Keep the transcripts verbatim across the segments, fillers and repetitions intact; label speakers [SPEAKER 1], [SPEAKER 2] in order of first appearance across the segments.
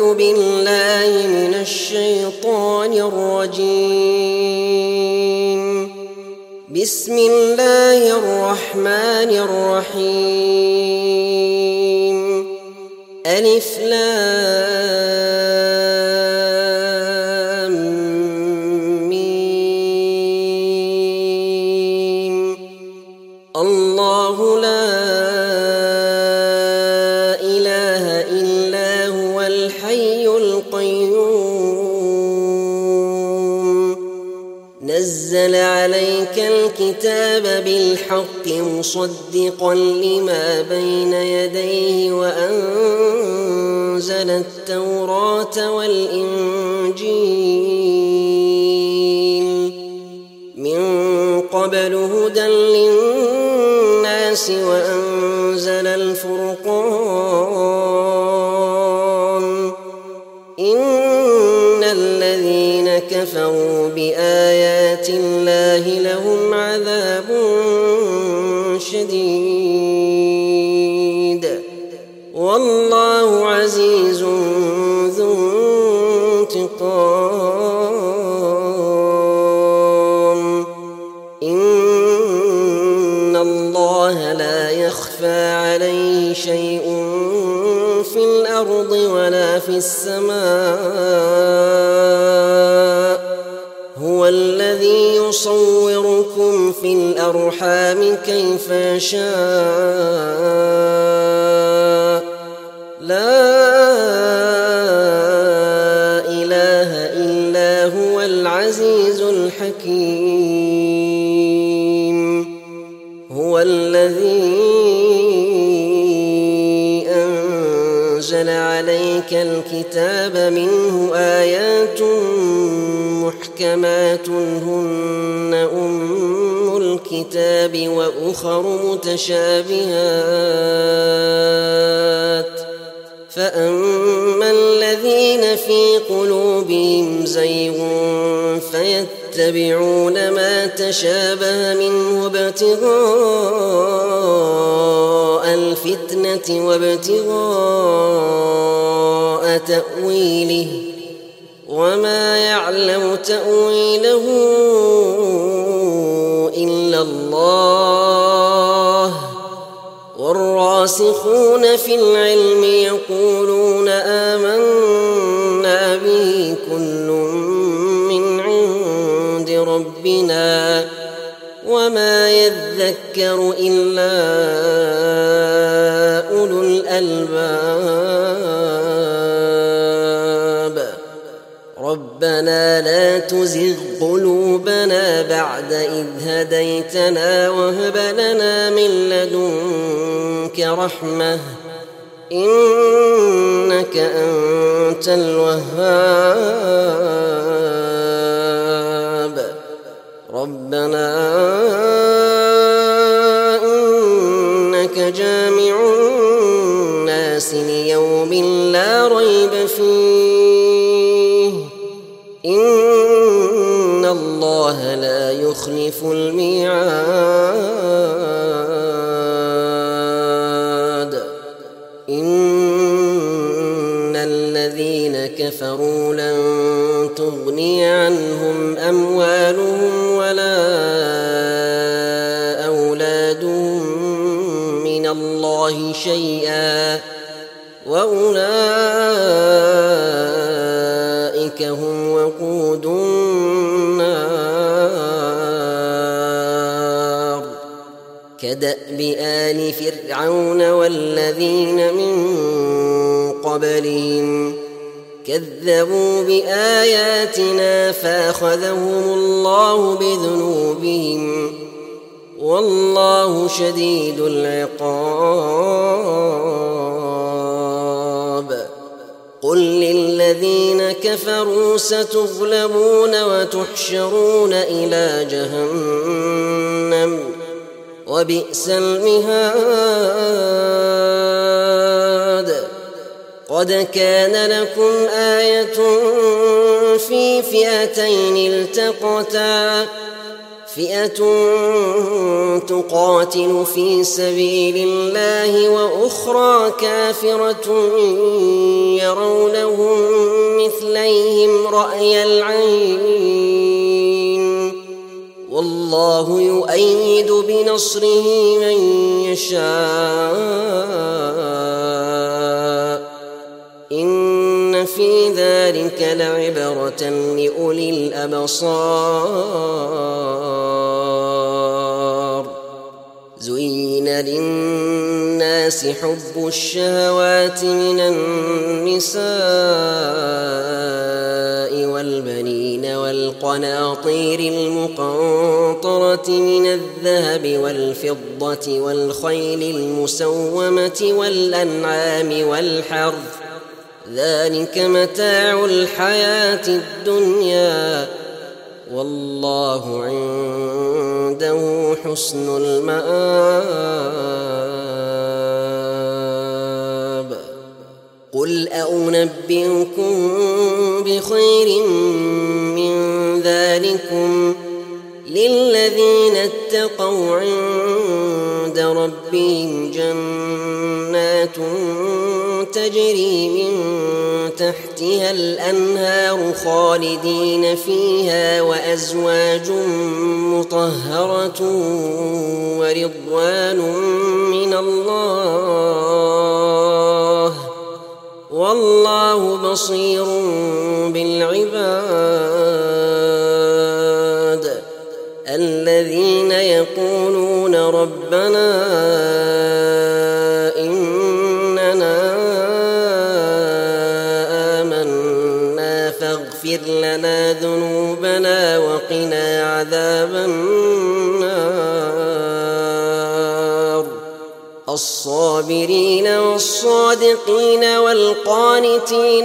[SPEAKER 1] أعوذ بالله من الشيطان الرجيم. بسم الله الرحمن الرحيم. ألف لام ميم. الله لا إله إلا هو الحي القيوم. نزل عليك الكتاب بالحق مصدقا لما بين يديه وأنزل التوراة والإنجيل من قبل هدى للناس وأنزل الفرقان. إن الذين كفروا بآيات الله لهم عذاب شديد والله عزيز ذو انتقام. إن الله لا يخفى عليه شيء في الأرض ولا في السماء. هو الذي يصوركم في الأرحام كيف يشاء. لا إله إلا هو العزيز الحكيم. هو الذي أنزل عليك الكتاب منه آيات محكمات هن أم الكتاب وأخر متشابهات. فأما الذين في قلوبهم زيغ فيتبعون ما تشابه منه ابتغاء الفتنة وابتغاء تأويله وما يعلم تأويله إلا الله. والراسخون في العلم يقولون آمنا به كل من عند ربنا وما يذكر إلا أولو الألباب. ربنا لا تزغ قلوبنا بعد إذ هديتنا وهب لنا من لدنك رحمة إنك أنت الوهاب. ربنا إنك جامع الناس ليوم لا ريب فيه إن الله لا يخلف الميعاد. إن الذين كفروا لن تغني عنهم أموالهم ولا أولادهم من الله شيئا وأولئك هم وقود النار. كدأب آل فرعون والذين من قبلهم كذبوا بآياتنا فأخذهم الله بذنوبهم والله شديد العقاب. قل للذين كفروا ستغلبون وتحشرون إلى جهنم وبئس المهاد. قد كان لكم آية في فئتين التقتا فئة تقاتل في سبيل الله وأخرى كافرة يرونهم مثليهم رأي العين والله يؤيد بنصره من يشاء إن في ذلك لعبرة لأولي الأبصار زين للناس حب الشهوات من النساء والبنين والقناطير المقنطرة من الذهب والفضة والخيل المسومة والأنعام والحرث ذلك متاع الحياة الدنيا والله عنده حسن المآب قل أنبئكم بخير من ذلكم للذين اتقوا عند ربهم جنات تجري من تحتها الأنهار خالدين فيها وأزواج مطهرة ورضوان من الله والله بصير بالعباد الذين يقولون ربنا إننا آمنا فاغفر لنا ذنوبنا وقنا عذاب النار الصابرين والصادقين والقانتين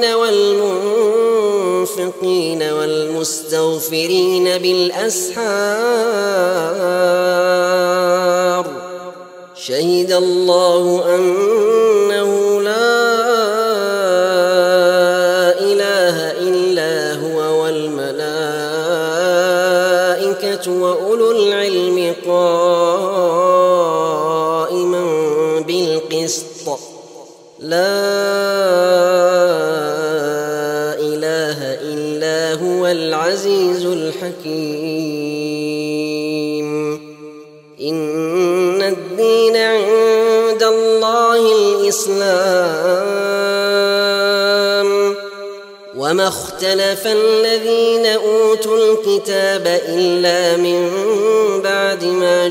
[SPEAKER 1] والمنفقين والمستغفرين بالأسحار شهد الله أنه لا إله إلا هو والملائكة وأولو العلم قائما بالقسط لا إله إلا هو العزيز الحكيم إن الدين عند الله الإسلام وما اختلف الذين أوتوا الكتاب إلا من بعد ما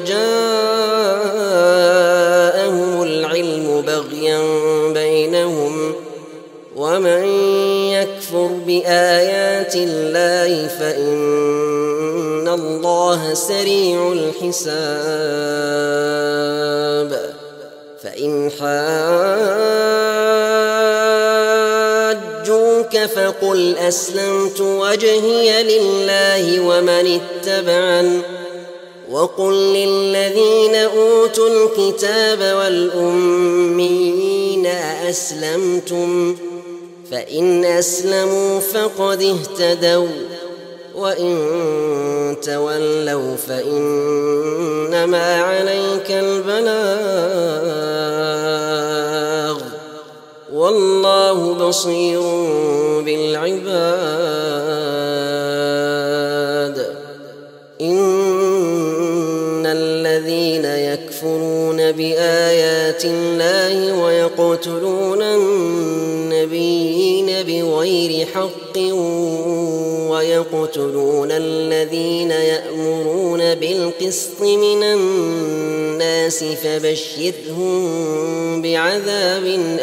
[SPEAKER 1] جاءهم العلم بغيا بينهم ومن يكفر بآيات الله فإن الله سريع الحساب فإن حاجوك فقل أسلمت وجهي لله ومن اتبعن وقل للذين أوتوا الكتاب والأميين أأسلمتم فإن أسلموا فقد اهتدوا وإن تولوا فإنما عليك البلاغ والله بصير بالعباد إن الذين يكفرون بآيات الله ويقتلون النبيين بغير حق ويقتلون الذين يأمرون بالقسط من الناس فبشرهم بعذاب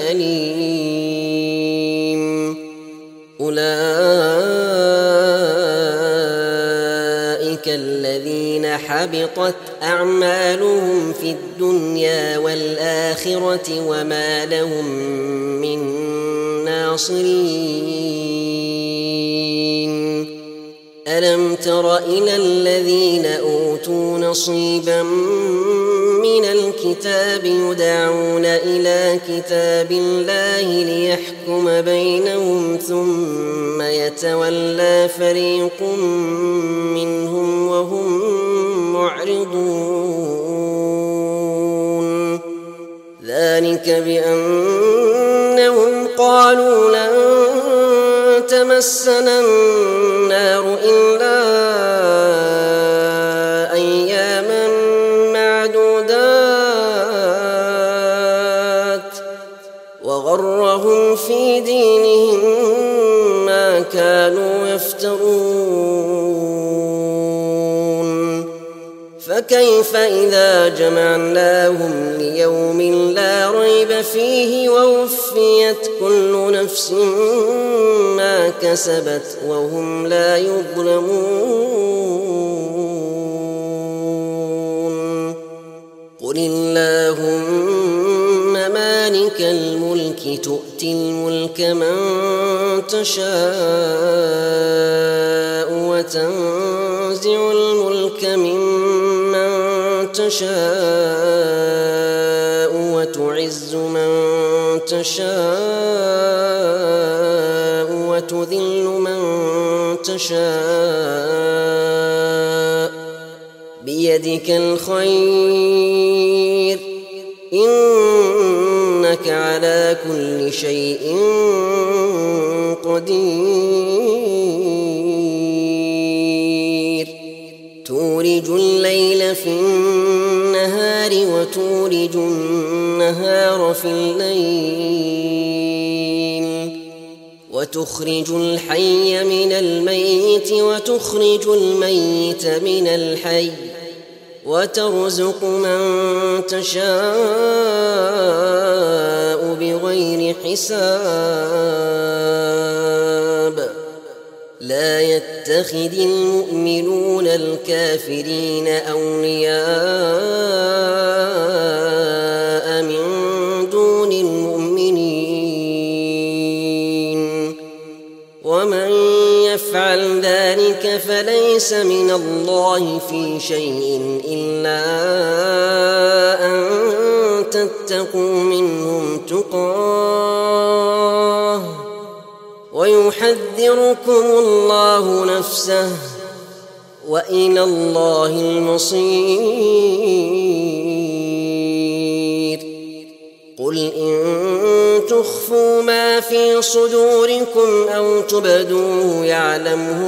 [SPEAKER 1] أليم أولئك الذين حبطت أعمالهم في الدنيا والآخرة وما لهم من ناصرين ألم تر إلى الذين أوتوا نصيبا من الكتاب يدعون إلى كتاب الله ليحكم بينهم ثم يتولى فريق منهم وهم معرضون ذلك بأنهم قالوا لن تمسنا النار إلا أياما معدودات وغرهم في دينهم ما كانوا يفترون فكيف إذا جمعناهم ليوم لا ريب فيه ووفيت كل نفس ما كسبت وهم لا يظلمون قل اللهم مالك الملك تؤتي الملك من تشاء وتنزع الملك ممن تشاء وتعز من تشاء وتذل من تشاء بيدك الخير إنك على كل شيء قدير تولج الليل في النهار وتولج النهار في الليل وتخرج الحي من الميت وتخرج الميت من الحي وترزق من تشاء بغير حساب لا يتخذ المؤمنون الكافرين أولياء من دون المؤمنين ومن يفعل ذلك فليس من الله في شيء إلا أن تتقوا منهم تقاه ويحذركم الله نفسه وإلى الله المصير قل إن تخفوا ما في صدوركم أو تبدوه يعلمه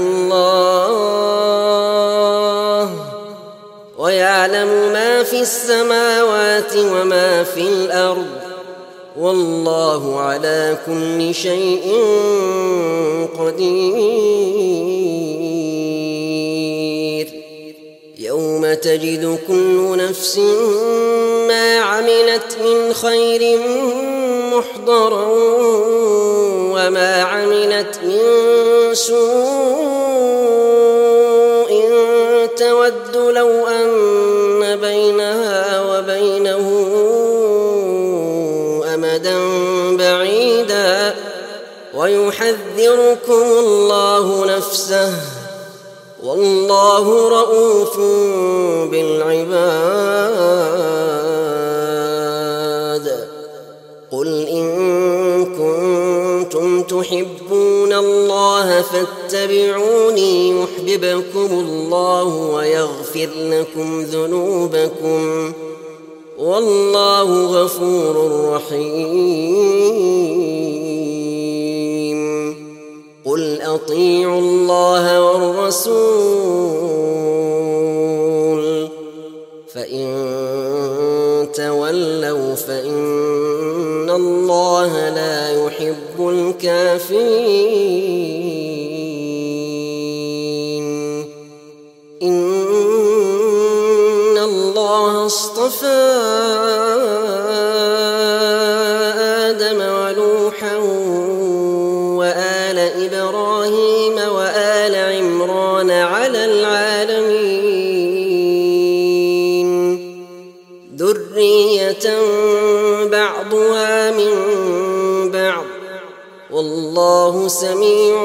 [SPEAKER 1] الله ويعلم ما في السماوات وما في الأرض والله على كل شيء قدير يوم تجد كل نفس ما عملت من خير محضرا وما عملت من سوء تود لو أن بينها وبينه أمدا بعيدا ويحذركم الله نفسه والله رؤوف بالعباد قل إن كنتم تحبون الله فاتبعوني يحببكم الله ويغفر لكم ذنوبكم والله غفور رحيم قل أطيعوا الله والرسول فإن تولوا فإن الله لا يحب الكافرين إن الله اصطفى آدم ونوحا وآل إبراهيم وآل عمران على العالمين ذرية بعضها من بعض والله سميع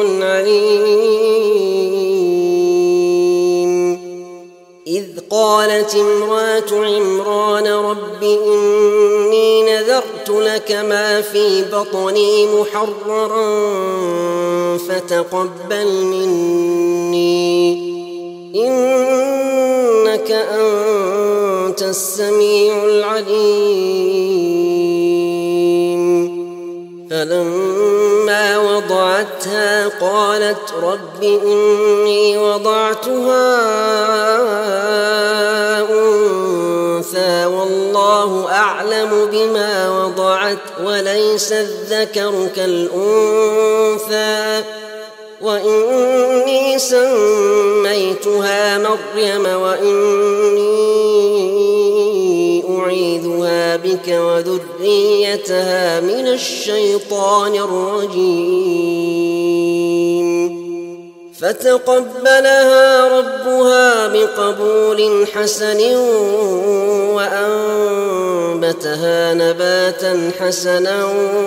[SPEAKER 1] عليم إذ قالت امرأة عمران رب إني نذرت لك ما في بطني محررا فتقبل مني إنك أنت وأنت السميع العليم. فلما وضعتها قالت رب إني وضعتها أنثى والله أعلم بما وضعت وليس الذكر كالأنثى وإني سميتها مريم وإني أعيذها بك وذريتها من الشيطان الرجيم. فتقبلها ربها بقبول حسن وأنبتها نباتا حسنا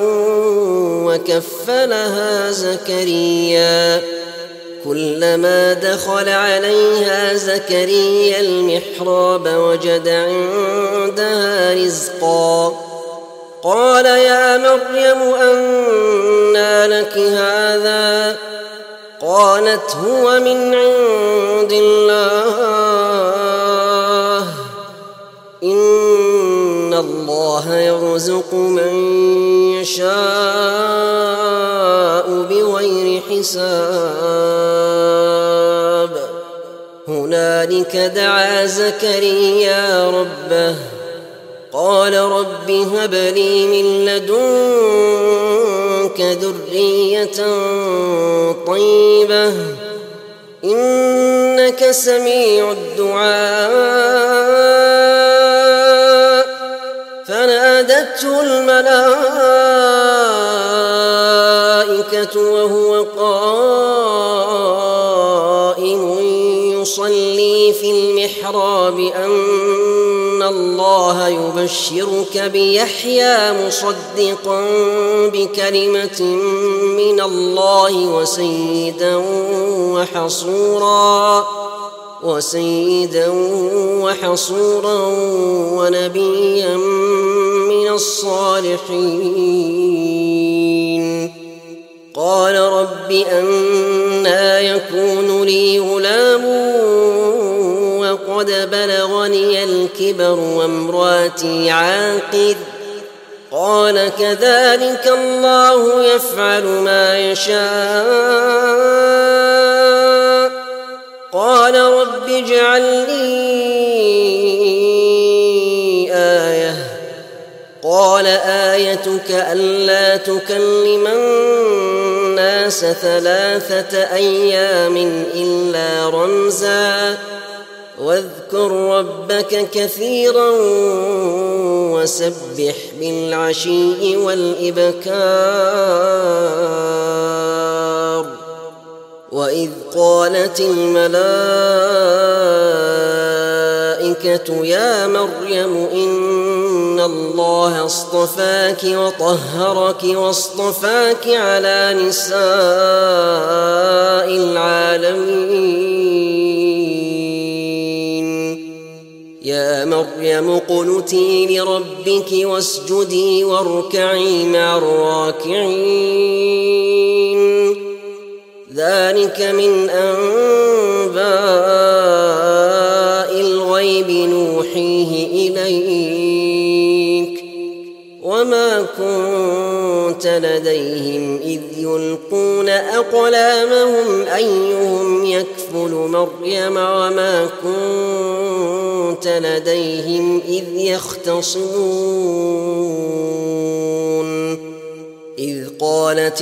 [SPEAKER 1] وكفلها زكريا. كلما دخل عليها زكريا المحراب وجد عندها رزقا قال يا مريم أنى لك هذا؟ قالت هو من عند الله إن الله يرزق من يشاء بغير حساب. هنالك دعا زكريا ربه قال رب هب لي من لدنك ذرية طيبة إنك سميع الدعاء. فنادته الملائكة وهو قائم يصلي في المحراب أن الله يبشرك بيحيى مصدقا بكلمة من الله وسيدا وحصورا وسيدا وحصورا ونبيا من الصالحين. قال رب أنى يكون لي غلام وقد بلغني الكبر وامرأتي عاقر؟ قال كذلك الله يفعل ما يشاء. قال رب اجعل لي آية. قال آيتك ألا تكلم الناس ثلاثة أيام إلا رمزا واذكر ربك كثيرا وسبح بالعشي والإبكار. وإذ قالت الملائكة يا مريم إن الله اصطفاك وطهرك واصطفاك على نساء العالمين. يا مريم اقنتي لربك واسجدي واركعي مع الراكعين. ذلك من أنباء الغيب نوحيه إليك وما كنت لديهم إذ يلقون أقلامهم أيهم يكفل مريم وما كنت لديهم إذ يختصمون. إذ قالت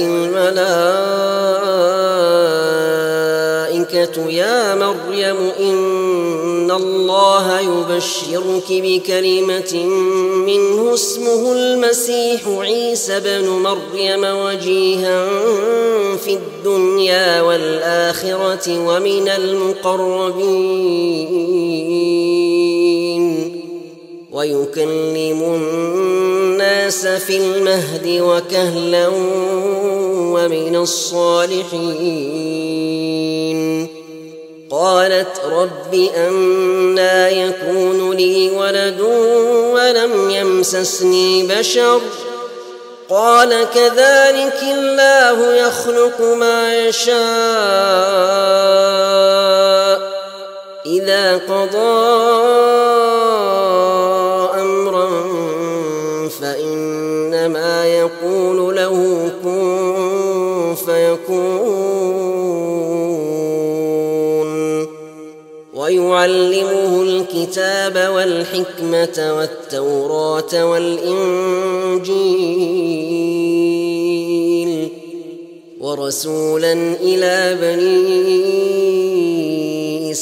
[SPEAKER 1] الملائكة يا مريم إن الله يبشرك بكلمة منه اسمه المسيح عيسى بن مريم وجيها في الدنيا والآخرة ومن المقربين ويكلم الناس في المهد وكهلا ومن الصالحين. قالت رب أنى يكون لي ولد ولم يمسسني بشر؟ قال كذلك الله يخلق ما يشاء إذا قضى فيكون ويعلمه الكتاب والحكمة والتوراة والإنجيل ورسولا إلى بني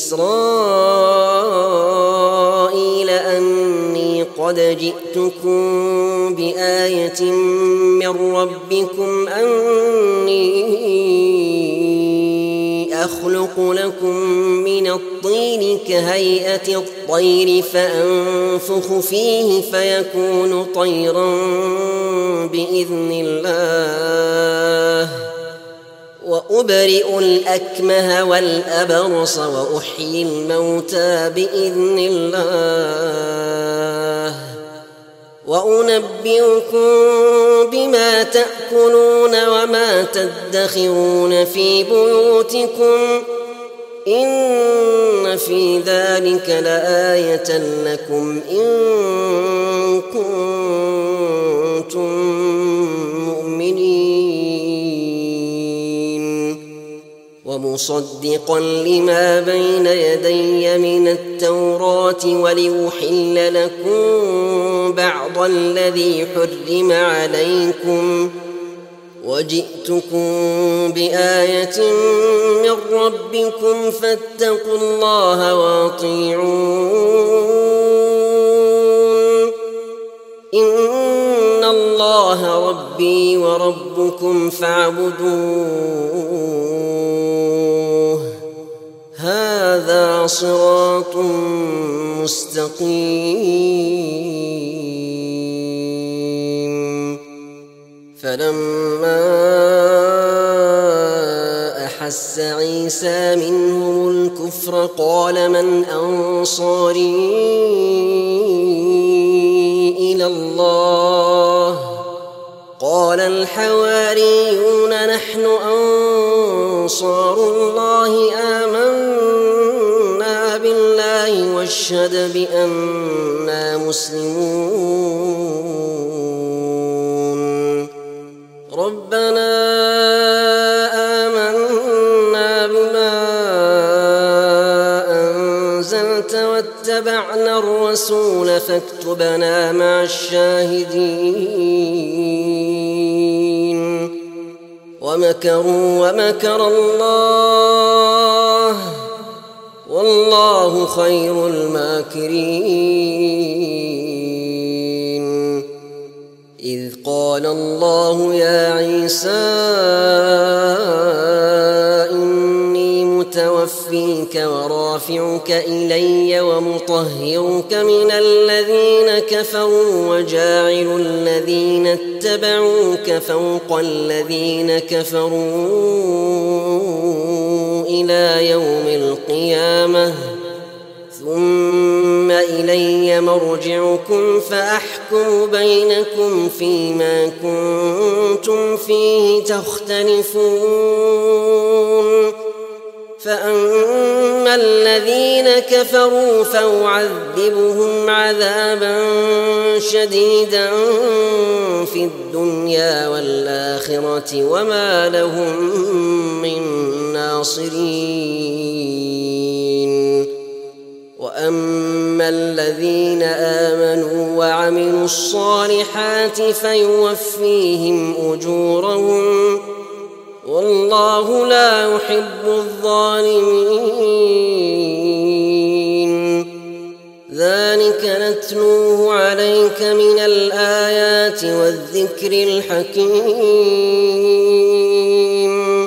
[SPEAKER 1] إسرائيل أني قد جئتكم بآية من ربكم أني أخلق لكم من الطين كهيئة الطير فأنفخ فيه فيكون طيرا بإذن الله وأبرئ الأكمه والأبرص وأحيي الموتى بإذن الله وأنبئكم بما تأكلون وما تدخرون في بيوتكم إن في ذلك لآية لكم إن كنتم مؤمنين ومصدقا لما بين يدي من التوراة ولأحل لكم بعض الذي حرم عليكم وجئتكم بآية من ربكم فاتقوا الله وأطيعون إن الله ربي وربكم فاعبدوه هذا صراط مستقيم فلما أحس عيسى منهم الكفر قال من أنصاري إلى الله قال الحواريون نحن أنصار الله آمنا بالله واشهد بأننا مسلمون ربنا آمنا بما أنزلت واتبعنا الرسول فاكتبنا مع الشاهدين ومكروا ومكر الله والله خير الماكرين إذ قال الله يا عيسى إني متوفيك ورافعك إلي ومطهرك من الذين كفروا وجاعل الذين اتبعوك فوق الذين كفروا إلى يوم القيامة ثم إلي مرجعكم فأحكم بينكم فيما كنتم فيه تختلفون فأما الذين كفروا فأعذبهم عذابا شديدا في الدنيا والآخرة وما لهم من ناصرين وأما الذين آمنوا وعملوا الصالحات فيوفيهم أجورهم والله لا يحب الظالمين ذلك نتلوه عليك من الآيات والذكر الحكيم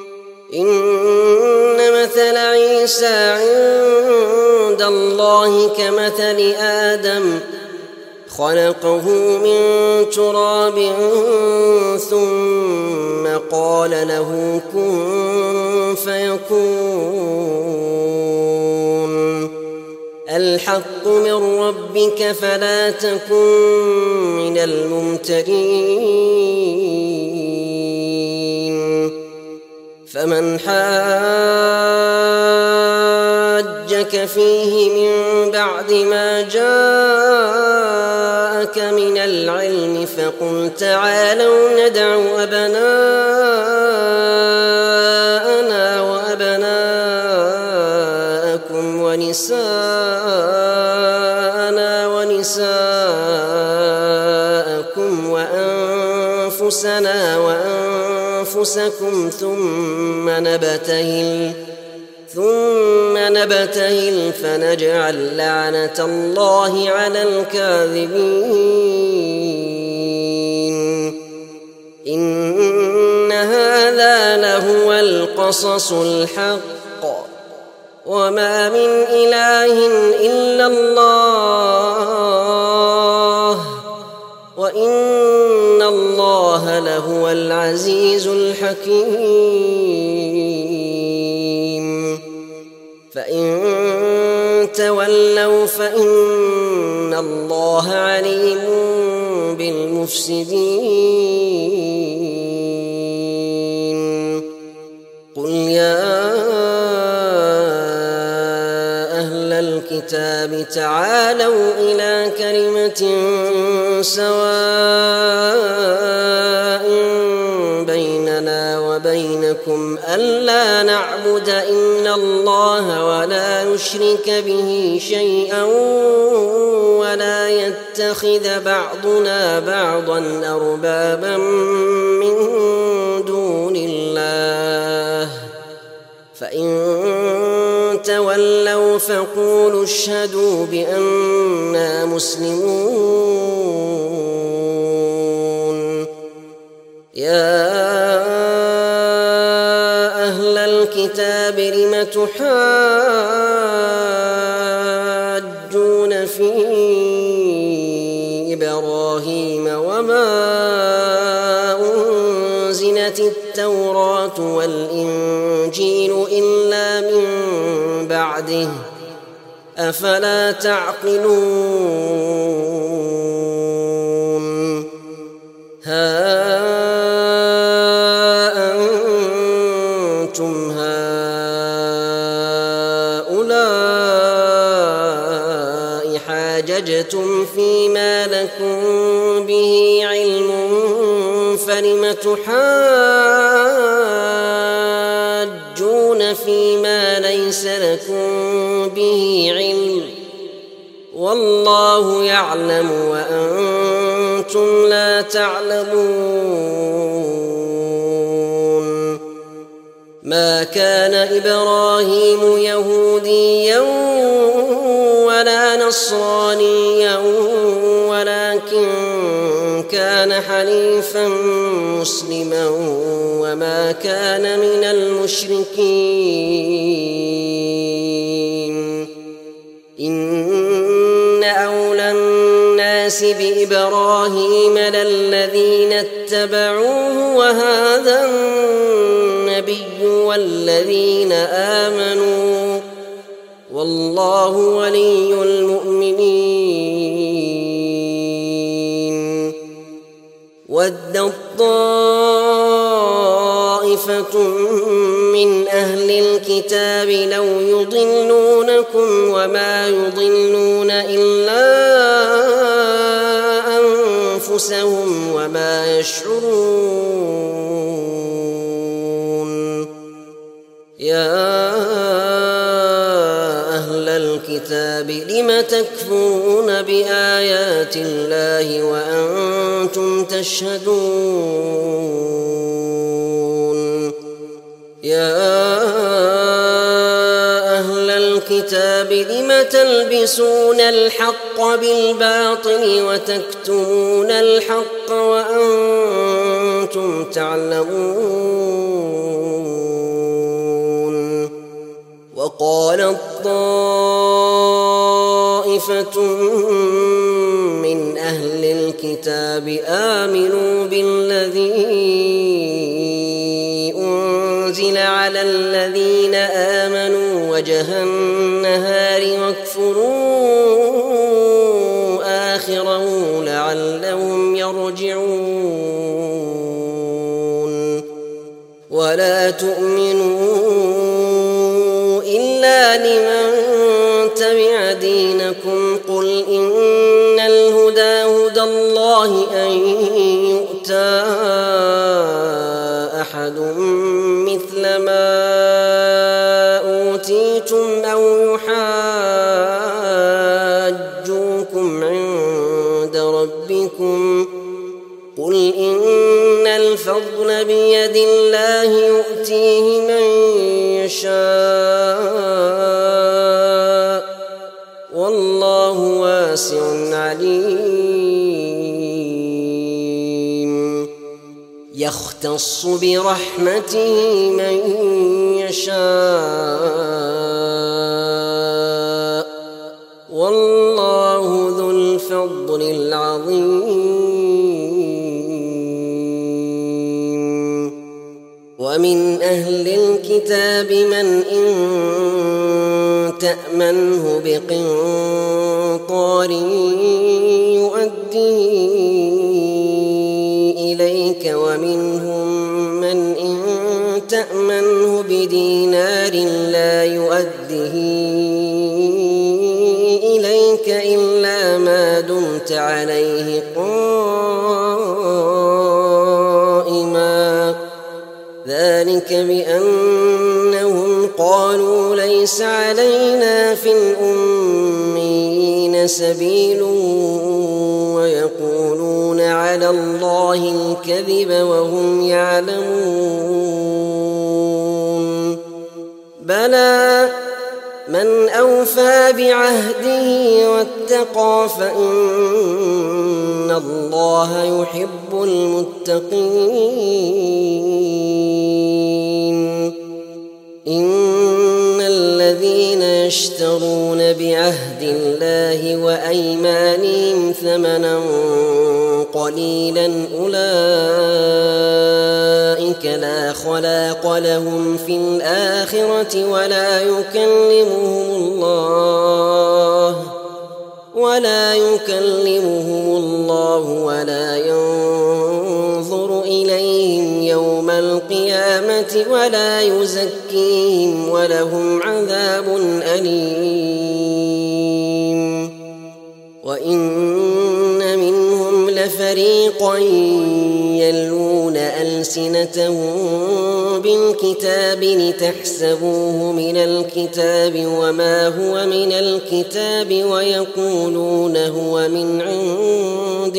[SPEAKER 1] إن مثل عيسى عند الله كمثل آدم خلقه من تراب ثم قال له كن فيكون الحق من ربك فلا تكن من الممترين فمن حاجك فيه من بعد ما جاءك من العلم فقل تعالوا ندع أبناءنا أنفسكم ثم نبتهل ثم نبتهل فنجعل لعنة الله على الكاذبين إن هذا لهو القصص الحق وما من إله إلا الله وإن الله لهو العزيز الحكيم فإن تولوا فإن الله عليم بالمفسدين قل يا أهل الكتاب تعالوا إلى كلمة سواء بيننا وبينكم ألا نعبد إلا الله ولا نشرك به شيئا ولا يتخذ بعضنا بعضا أربابا من دون الله فإن تولوا فقولوا اشهدوا بأننا مسلمون يا أهل الكتاب لم تحاجون في إبراهيم وما أنزلت التوراة والإنجيل إلا من بعده أفلا تعقلون ها أنتم هؤلاء حاججتم فيما لكم به علم فلم تحاجون فيما ليس لكم به علم والله يعلم وأنتم لا تعلمون ما كان إبراهيم يهوديا ولا نصرانيا ولكن كان حنيفا مسلما وما كان من المشركين إن أولى الناس بإبراهيم للذين اتبعوه وهذا النبي والذين آمنوا والله ولي المؤمنين ودت طائفة من أهل الكتاب لو يضلونكم وما يضلون إلا أنفسهم وما يشعرون يا أهل الكتاب لم تكفرون بآيات الله وأنتم تشهدون يا أهل الكتاب لم تلبسون الحق بالباطل وتكتمون الحق وأنتم تعلمون وقالت طائفة من أهل الكتاب آمنوا بالذي أنزل على الذين آمنوا وجه النهار واكفروا آخره لعلهم يرجعون ولا تؤمنوا إلا لمن تبع دينكم قل إن الهدى هدى الله أن يؤتى أحد مثل ما أوتيتم أو يحاجوكم عند ربكم قل إن الفضل بيد الله يؤتيه من يشاء والله واسع عليم يختص برحمته من يشاء والله ذو الفضل العظيم ومن أهل الكتاب من إن تأمنه بقنطار يؤديه إليك ومنهم من إن تأمنه بدينار لا يؤديه إليك إلا ما دمت عليه قائما ذلك بأنهم قالوا ليس علينا في الأميين سبيل ويقولون على الله الكذب وهم يعلمون بلى من أوفى بعهده واتقى فإن الله يحب المتقين إن الذين يشترون بعهد الله وأيمانهم ثمنا قليلا أولئك لا خلاق لهم في الآخرة ولا يكلمهم الله ولا يكلمهم الله ولا ينظر إليهم يوم القيامة ولا يزكيهم ولهم عذاب أليم وإن منهم لفريقا يلون ألسنتهم بالكتاب لتحسبوه من الكتاب وما هو من الكتاب ويقولون هو من عند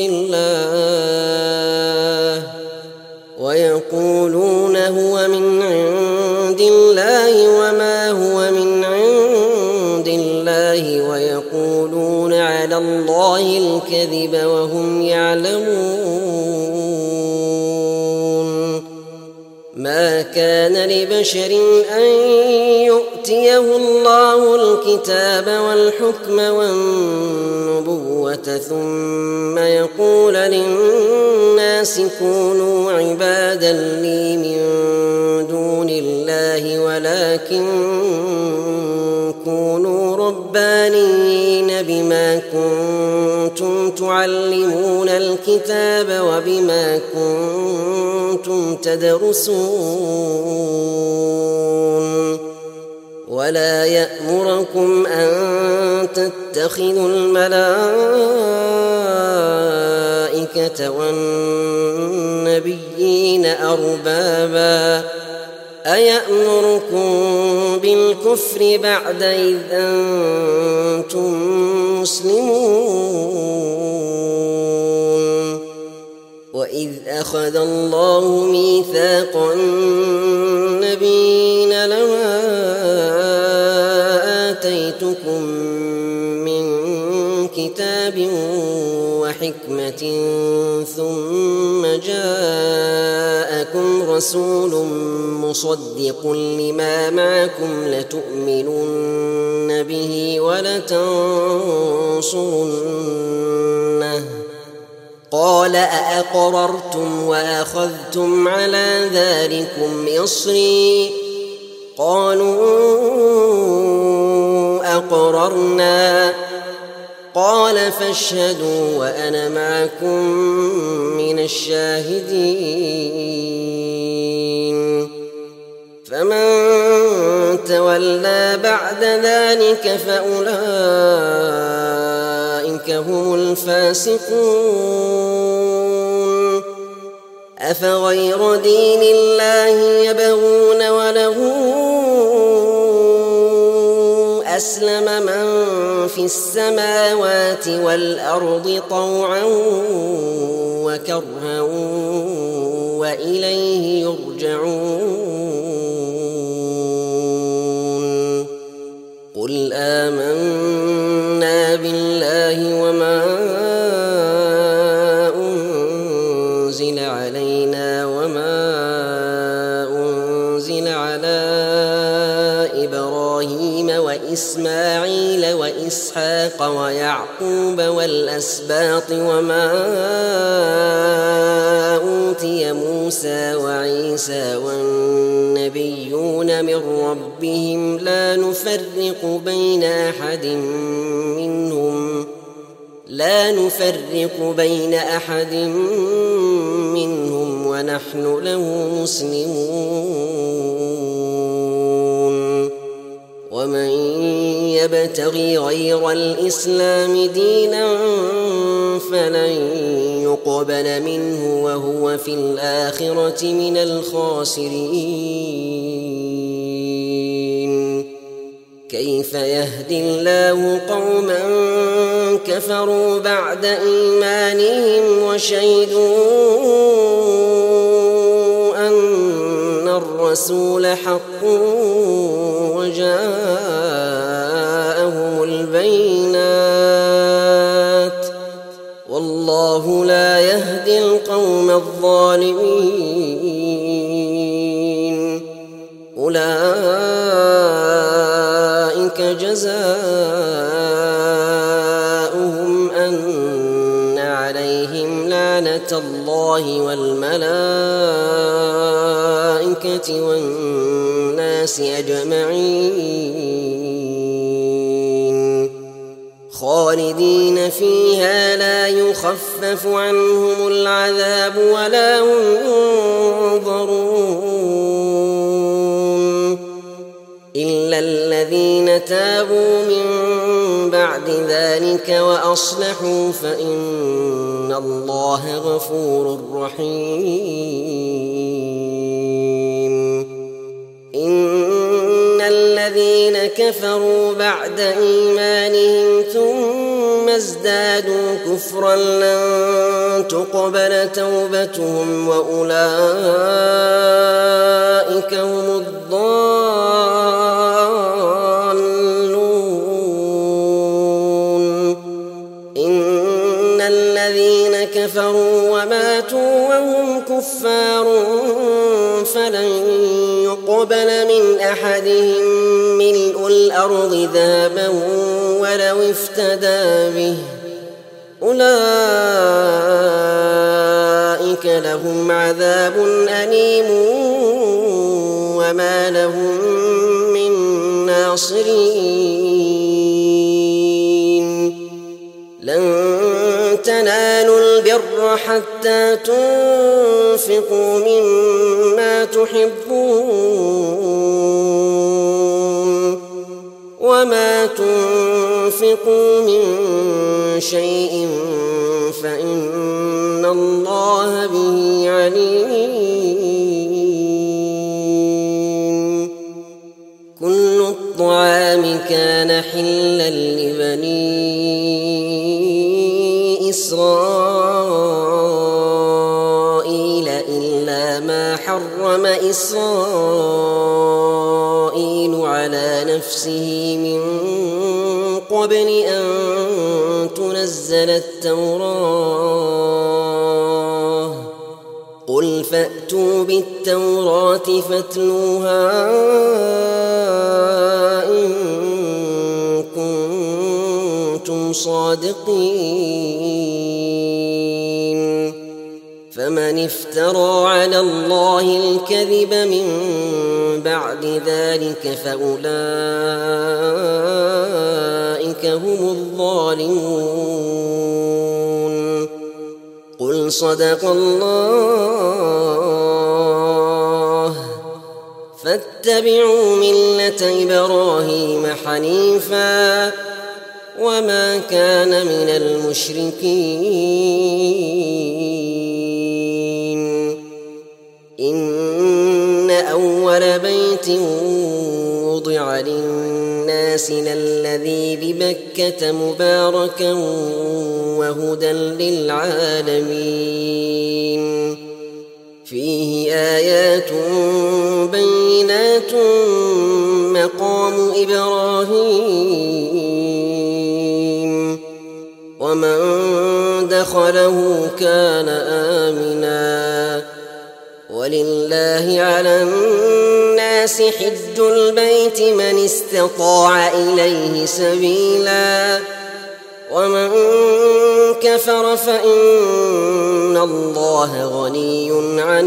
[SPEAKER 1] الله ويقولون هو من عند الله وما هو من عند الله ويقولون على الله الكذب وهم يعلمون ما كان لبشر أن يؤتيه الله الكتاب والحكم والنبوة ثم يقول للناس كونوا عبادا لي من دون الله ولكن كونوا ربانيين بما كنتم تعلمون الكتاب وبما كنتم تدرسون ولا يأمركم أن تتخذوا الملائكة والنبيين أربابا أيأمركم بالكفر بعد إذ أنتم مسلمون وإذ أخذ الله ميثاق النبيين لما آتيتكم من كتاب وحكمة ثم جاءكم رسول مصدق لما معكم لتؤمنن به ولتنصرنه قال أأقررتم وأخذتم على ذلكم إصري قالوا أقررنا قال فاشهدوا وأنا معكم من الشاهدين فمن تولى بعد ذلك فأولئك هم الفاسقون أفغير دين الله يبغون وله أسلم من في السماوات والأرض طوعا وكرها وإليه يرجعون قل آمنا بالله وما أنزل علينا وما أنزل على إبراهيم وإسماعيل وإسحاق ويعقوب والأسباط وما أوتي موسى وعيسى والنبيون من ربهم لا نفرق بين أحد منهم لا نفرق بين أحد منهم ونحن له مسلمون ومن يبتغي غير الإسلام دينا فلن يقبل منه وهو في الآخرة من الخاسرين كيف يهدي الله قوما كفروا بعد إيمانهم وشهدوا أن الرسول حق وجاءهم البينات والله لا يهدي القوم الظالمين أولئك جزاؤهم أن عليهم لعنة الله والملائكة والناس أجمعين خالدين فيها لا يخفف عنهم العذاب ولا هم ينظرون إلا الذين تابوا من بعد ذلك وأصلحوا فإن الله غفور رحيم إن الذين كفروا بعد إيمانهم ثم ازدادوا كفرا لن تقبل توبتهم وأولئك هم الضالون إن الذين كفروا وماتوا وهم كفار فلن يقبل من أحدهم ملء الأرض ذهبا ولو افتدى به أولئك لهم عذاب أليم وما لهم من ناصرين لن تنالوا البر حتى تنفقوا مما تحبون وما تنفقوا من شيء فإن الله به عليم كل الطعام كان حلا لبني إسرائيل إلا ما حرم إسرائيل على نفسه من قبل أن تنزل التوراة قل فأتوا بالتوراة فاتلوها إن كنتم صادقين فمن افترى على الله الكذب من بعد ذلك فأولئك هم الظالمون قل صدق الله فاتبعوا ملة إبراهيم حنيفا وما كان من المشركين إن أول بيت وضع للناس للذي ببكة مباركا وهدى للعالمين فيه آيات بينات مقام إبراهيم ومن دخله كان آمنا ولله على الناس حج البيت من استطاع إليه سبيلا ومن كفر فإن الله غني عن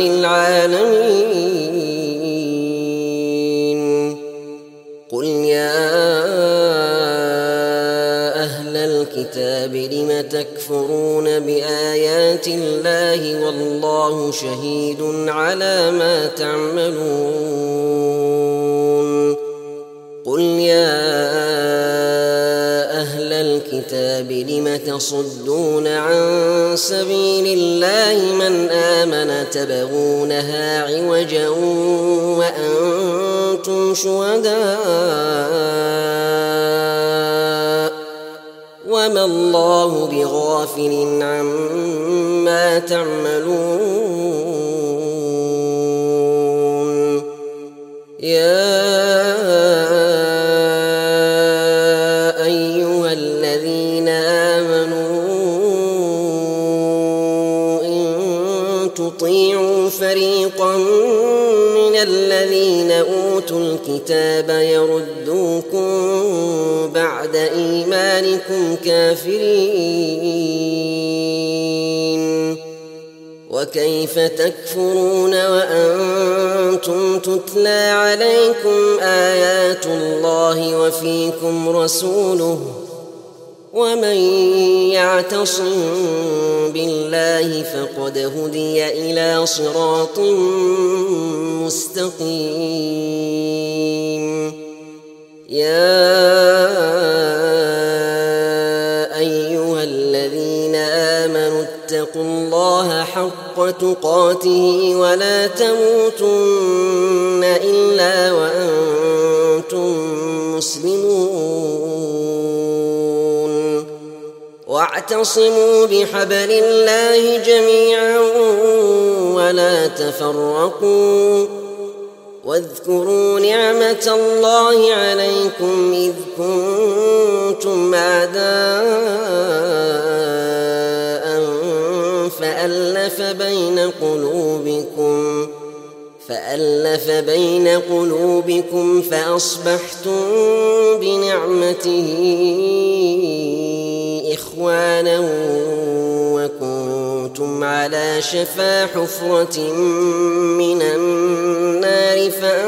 [SPEAKER 1] العالمين قل يا أهل الكتاب لم تكفرون بآيات الله والله شهيد على ما تعملون قل يا أهل الكتاب لم تصدون عن سبيل الله من آمن تبغونها عوجا وأنتم شهداء وما الله بغافل عما تعملون يا أيها الذين آمنوا إن تطيعوا فريقا من الذين أوتوا الكتاب يردوكم بعد إيمانكم كافرين وكيف تكفرون وأنتم تتلى عليكم آيات الله وفيكم رسوله ومن يعتصم بالله فقد هدي إلى صراط مستقيم يا أيها الذين آمنوا اتقوا الله حق تقاته ولا تموتن إلا وأنتم مسلمون واعتصموا بحبل الله جميعا ولا تفرقوا واذكروا نعمة الله عليكم إذ كنتم أعداء فألف بين قلوبكم فألف بين قلوبكم فأصبحتم بنعمته إخوانا وكنتم على شفا حفرة من النار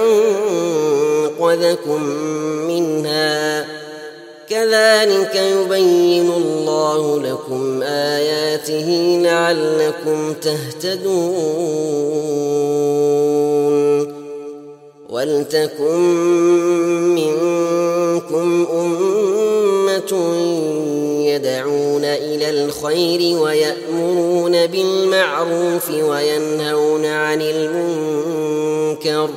[SPEAKER 1] فأنقذكم منها كذلك يبين الله لكم آياته لعلكم تهتدون ولتكن منكم أمة يدعون إلى الخير ويأمرون بالمعروف وينهون عن المنكر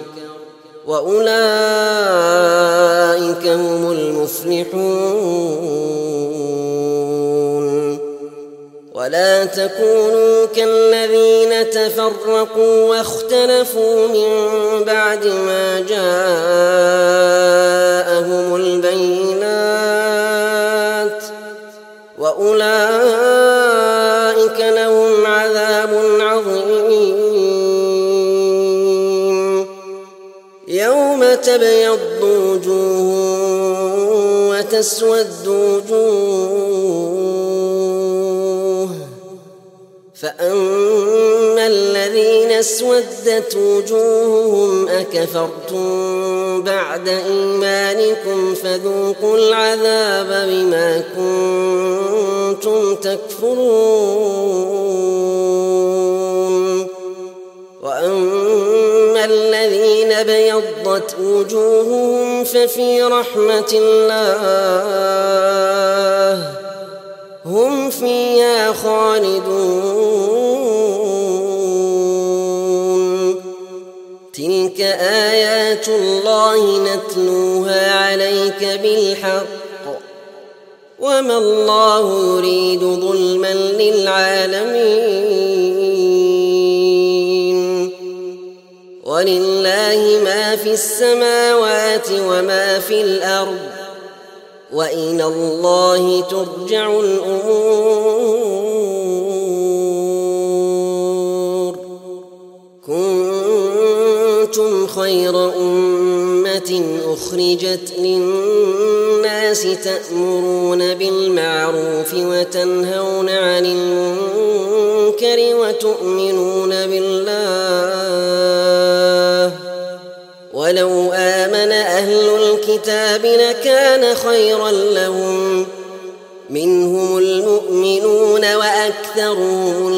[SPEAKER 1] وأولئك هم المفلحون ولا تكونوا كالذين تفرقوا واختلفوا من بعد ما جاءهم البينات وأولئك لهم عذاب عظيم يوم تبيض وجوه وتسود وجوه فأما الذين اسودت وجوههم أكفرتم بعد إيمانكم فذوقوا العذاب بما كنتم تكفرون وأما الذين بيضت وجوههم ففي رحمة الله هم فيها خالدون تلك آيات الله نتلوها عليك بالحق وما الله يريد ظلما للعالمين ولله ما في السماوات وما في الأرض وإلى الله ترجع الأمور. كنتم خير أمة أخرجت للناس تأمرون بالمعروف وتنهون عن المنكر وتؤمنون بالله. ولو آمن أهل الكتاب لكان خيرا لهم، منهم المؤمنون وأكثرهم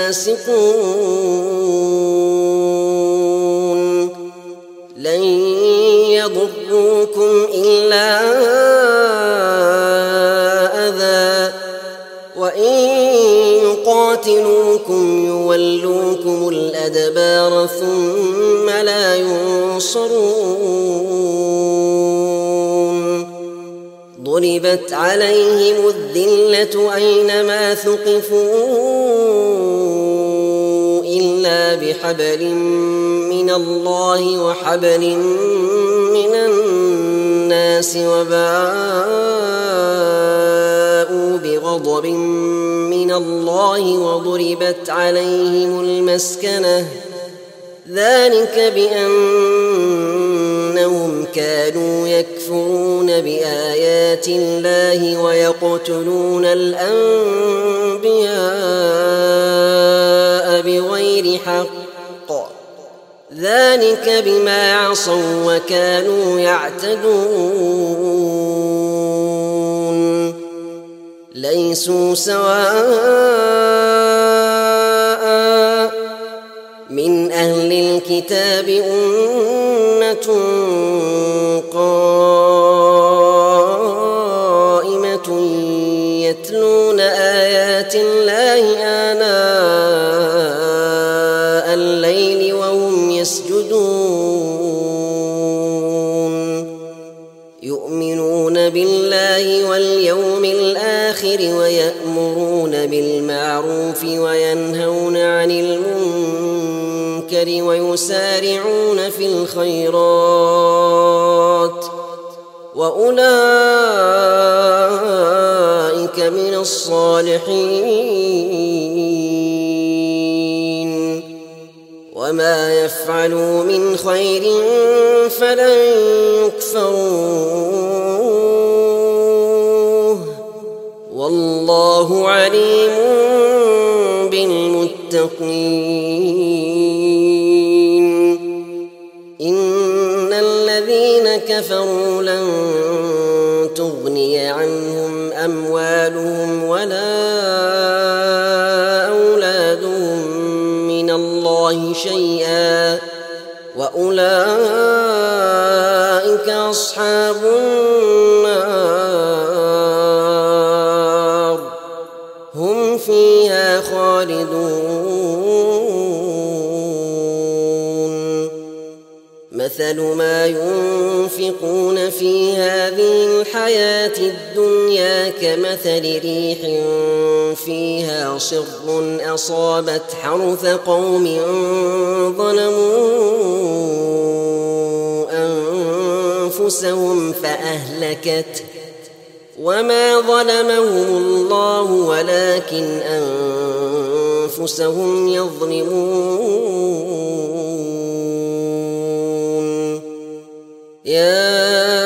[SPEAKER 1] الفاسقون. لن يضروكم إلا أذى، وإن يقاتلوكم يولوكم الأدبار ثم لا ينصرون. ضربت عليهم الذلة أينما ثقفوا إلا بحبل من الله وحبل من الناس وباءوا بغضب من الله وضربت عليهم المسكنة، ذلك بأنهم كانوا يكفرون بآيات الله ويقتلون الأنبياء بغير حق، ذلك بما عصوا وكانوا يعتدون. ليسوا سواء، من أهل الكتاب أمة قائمة يتلون آيات الله آناء الليل وهم يسجدون، يؤمنون بالله واليوم الآخر ويأمرون بالمعروف وينهون عن المنكر ويسارعون في الخيرات، وأولئك من الصالحين. وما يفعلوا من خير فلن يكفروه، والله عليم بالمتقين. إن الذين كفروا لن تغني عنهم أموالهم ولا أولادهم من الله شيئا، وأولئك أصحاب النار هم فيها خالدون. مثل ما ينفقون في هذه الحياة الدنيا كمثل ريح فيها صر أصابت حرث قوم ظلموا أنفسهم فأهلكته، وما ظلمهم الله ولكن أنفسهم يظلمون. يا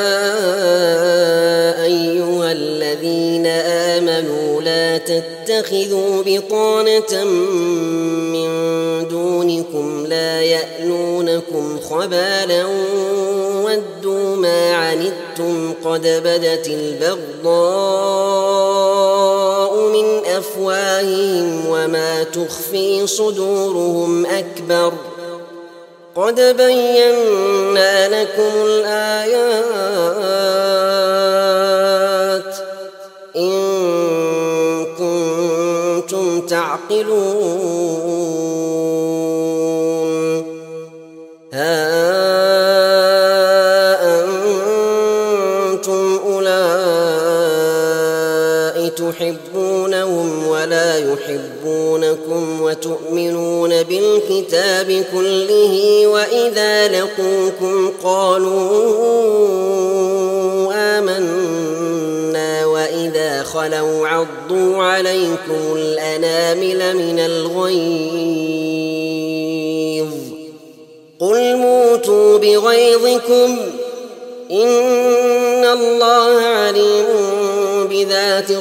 [SPEAKER 1] أيها الذين آمنوا لا تتخذوا بطانة من دونكم لا يألونكم خبالا ودوا ما عنتم قد بدت البغضاء من أفواههم وما تخفي صدورهم أكبر، قد بينا لكم الآيات إن كنتم تعقلون. ها أنتم أولئك تحبونهم ولا يحبونكم وتؤمنون بالكتاب كله، وإذا لقوكم قالوا آمنا وإذا خلوا عضوا عليكم الأنامل من الغيظ قل موتوا بغيظكم إن الله عليم بذات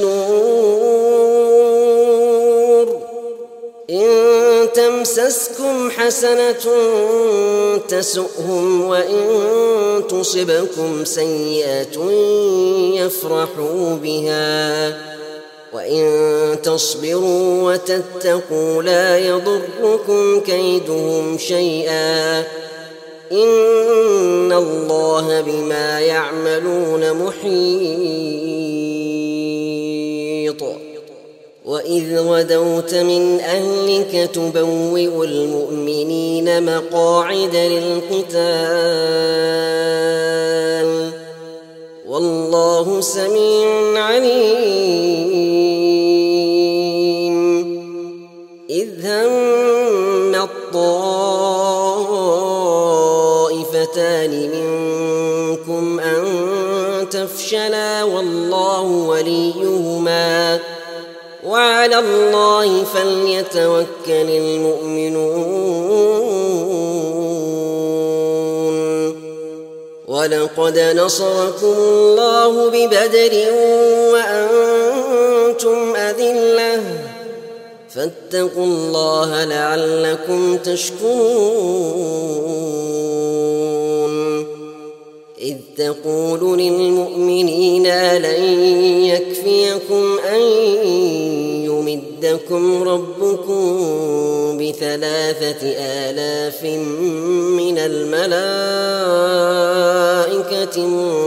[SPEAKER 1] الصدور إن تمسسكم حسنة تسؤهم وإن تصبكم سيئة يفرحوا بها وإن تصبروا وتتقوا لا يضركم كيدهم شيئا إن الله بما يعملون محيط وإذ غدوت من أهلك تبوئ المؤمنين مقاعد للقتال والله سميع عليم إذ هم الطائفتان منكم أن تفشلا والله وليهما وعلى الله فليتوكل المؤمنون ولقد نصركم الله ببدر وأنتم أذلة فاتقوا الله لعلكم تشكرون إذ تقول للمؤمنين لن يكفيكم أن يمدكم ربكم بثلاثة آلاف من الملائكة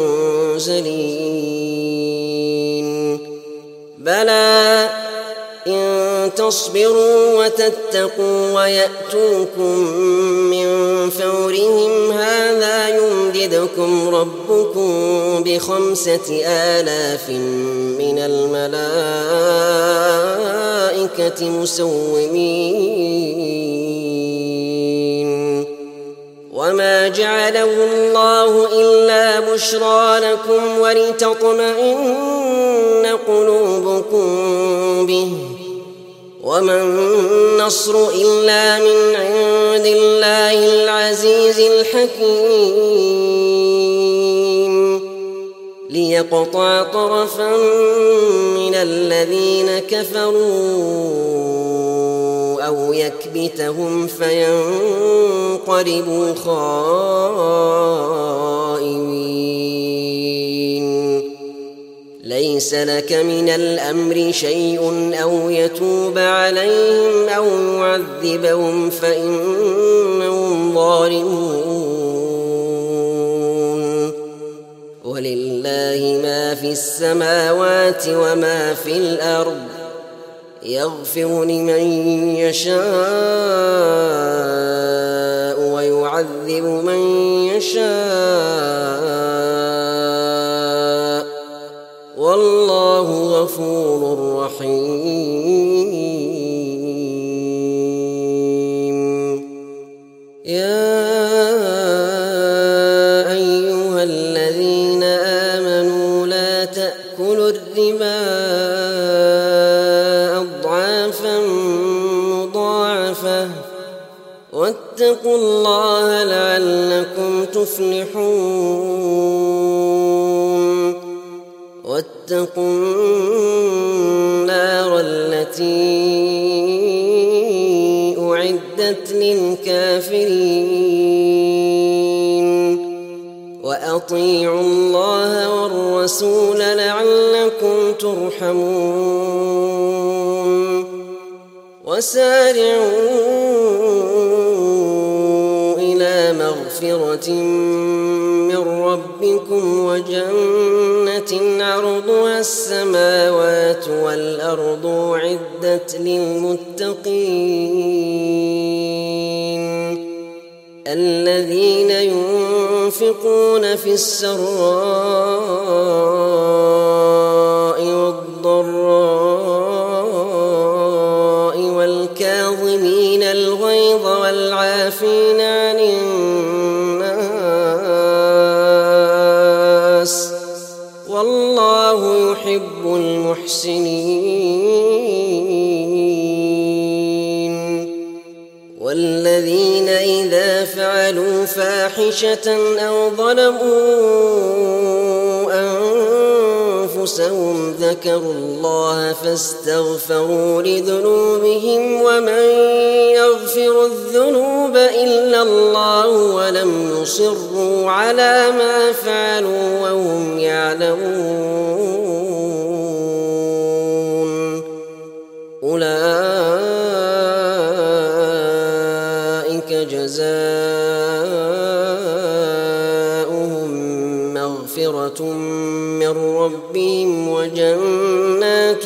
[SPEAKER 1] منزلين بلى إن تصبروا وتتقوا ويأتوكم من فورهم هذا يمددكم ربكم بخمسة آلاف من الملائكة مسومين وما جعله الله إلا بشرى لكم ولتطمئن قلوبكم به وما النصر إلا من عند الله العزيز الحكيم ليقطع طرفا من الذين كفروا أو يكبتهم فينقلبوا خائبين ليس لك من الأمر شيء أو يتوب عليهم أو يعذبهم فإنهم ظالمون ولله ما في السماوات وما في الأرض يغفر لمن يشاء ويعذب من يشاء والله غفور رحيم يا أيها الذين آمنوا لا تأكلوا الربا أضعافا مضاعفة واتقوا الله لعلكم تفلحون واتقوا النار التي أعدت للكافرين وأطيعوا الله والرسول لعلكم ترحمون وسارعوا إلى مغفرة من ربكم وجنة عرضها السماوات والأرض أعدت للمتقين الذين ينفقون في السراء والضراء والكاظمين الغيظ والعافين عن المحسنين. والذين إذا فعلوا فاحشة أو ظلموا أنفسهم ذكروا الله فاستغفروا لذنوبهم ومن يغفر الذنوب إلا الله ولم يصروا على ما فعلوا وهم يعلمون أولئك جزاؤهم مغفرة من ربهم وجنات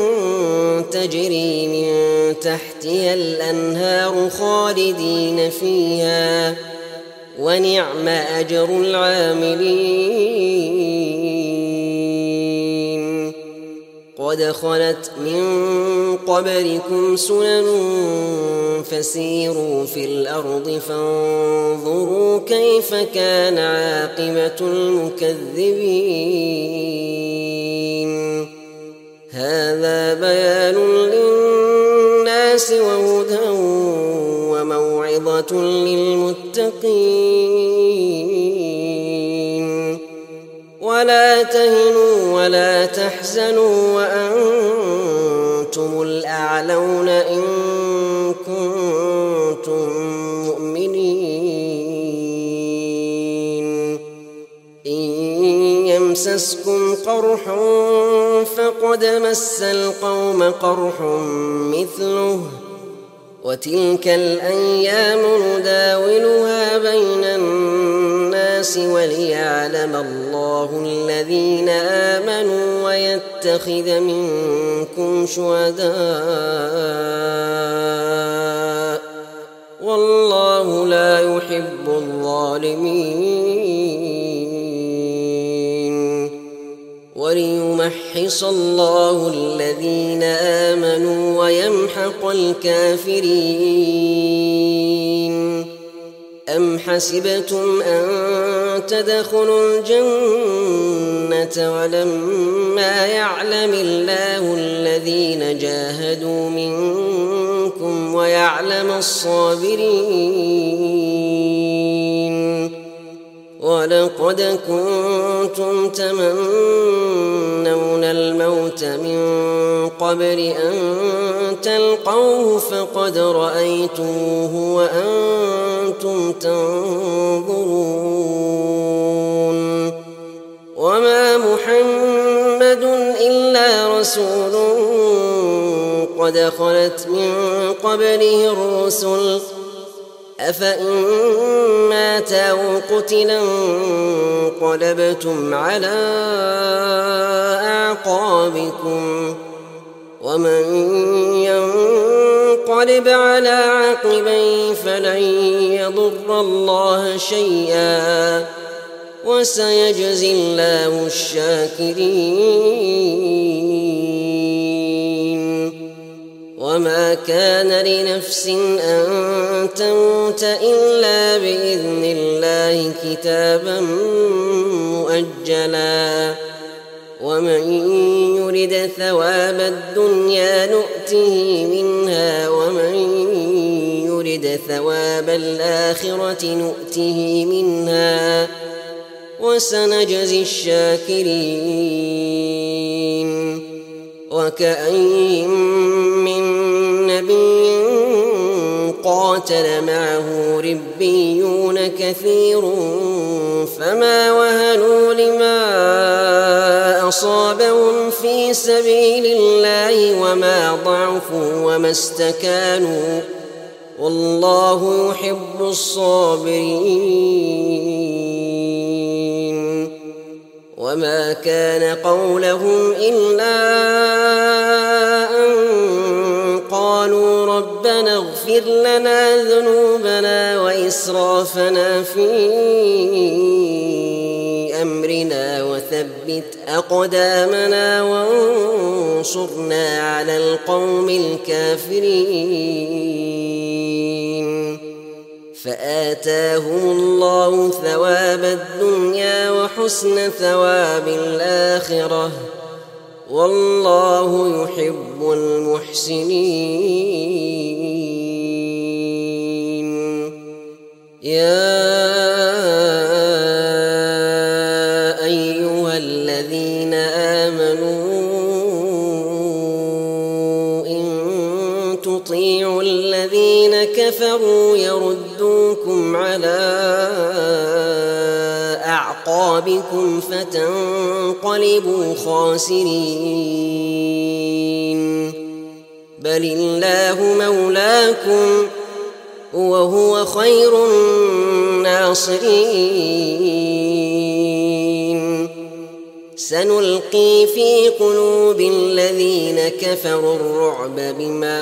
[SPEAKER 1] تجري من تحتها الأنهار خالدين فيها ونعم أجر العاملين. قد خلت من قبلكم سنن فسيروا في الأرض فانظروا كيف كان عاقبة المكذبين. هذا بيان للناس وهدى وموعظة للمتقين. ولا تهنوا ولا تحزنوا وأنتم الأعلون إن كنتم مؤمنين. إن يمسسكم قرح فقد مس القوم قرح مثله وتلك الأيام نداولها بين الناس وليعلم الله الذين آمنوا ويتخذ منكم شهداء والله لا يحب الظالمين. وليمحص الله الذين آمنوا ويمحق الكافرين. أم حسبتم أن تدخلوا الجنة ولما يعلم الله الذين جاهدوا منكم ويعلم الصابرين. ولقد كنتم تمنون الموت من قبل أن تلقوه فقد رأيتموه وأنتم تنظرون. وما محمد إلا رسول قد خلت من قبله الرسل أفإن مات أو قتلا انقلبتم على أعقابكم ومن ينقلب على عقبيه فلن يضر الله شيئا وسيجزي الله الشاكرين. وما كان لنفس أن تموت إلا بإذن الله كتابا مؤجلا ومن يرد ثواب الدنيا نؤته منها ومن يرد ثواب الآخرة نؤته منها وسنجزي الشاكرين. وكأين من نبي قاتل معه ربيون كثير فما وهنوا لما أصابهم في سبيل الله وما ضعفوا وما استكانوا والله يحب الصابرين. وما كان قولهم إلا أن قالوا ربنا اغفر لنا ذنوبنا وإسرافنا في أمرنا وثبت أقدامنا وانصرنا على القوم الكافرين. فآتاهم الله ثواب الدنيا وحسن ثواب الآخرة والله يحب المحسنين. يا أيها الذين آمنوا إن تطيعوا الذين كفروا يردوكم على أعقابكم فتنقلبوا خاسرين. بل الله مولاكم وهو خير الناصرين. سنلقي في قلوب الذين كفروا الرعب بما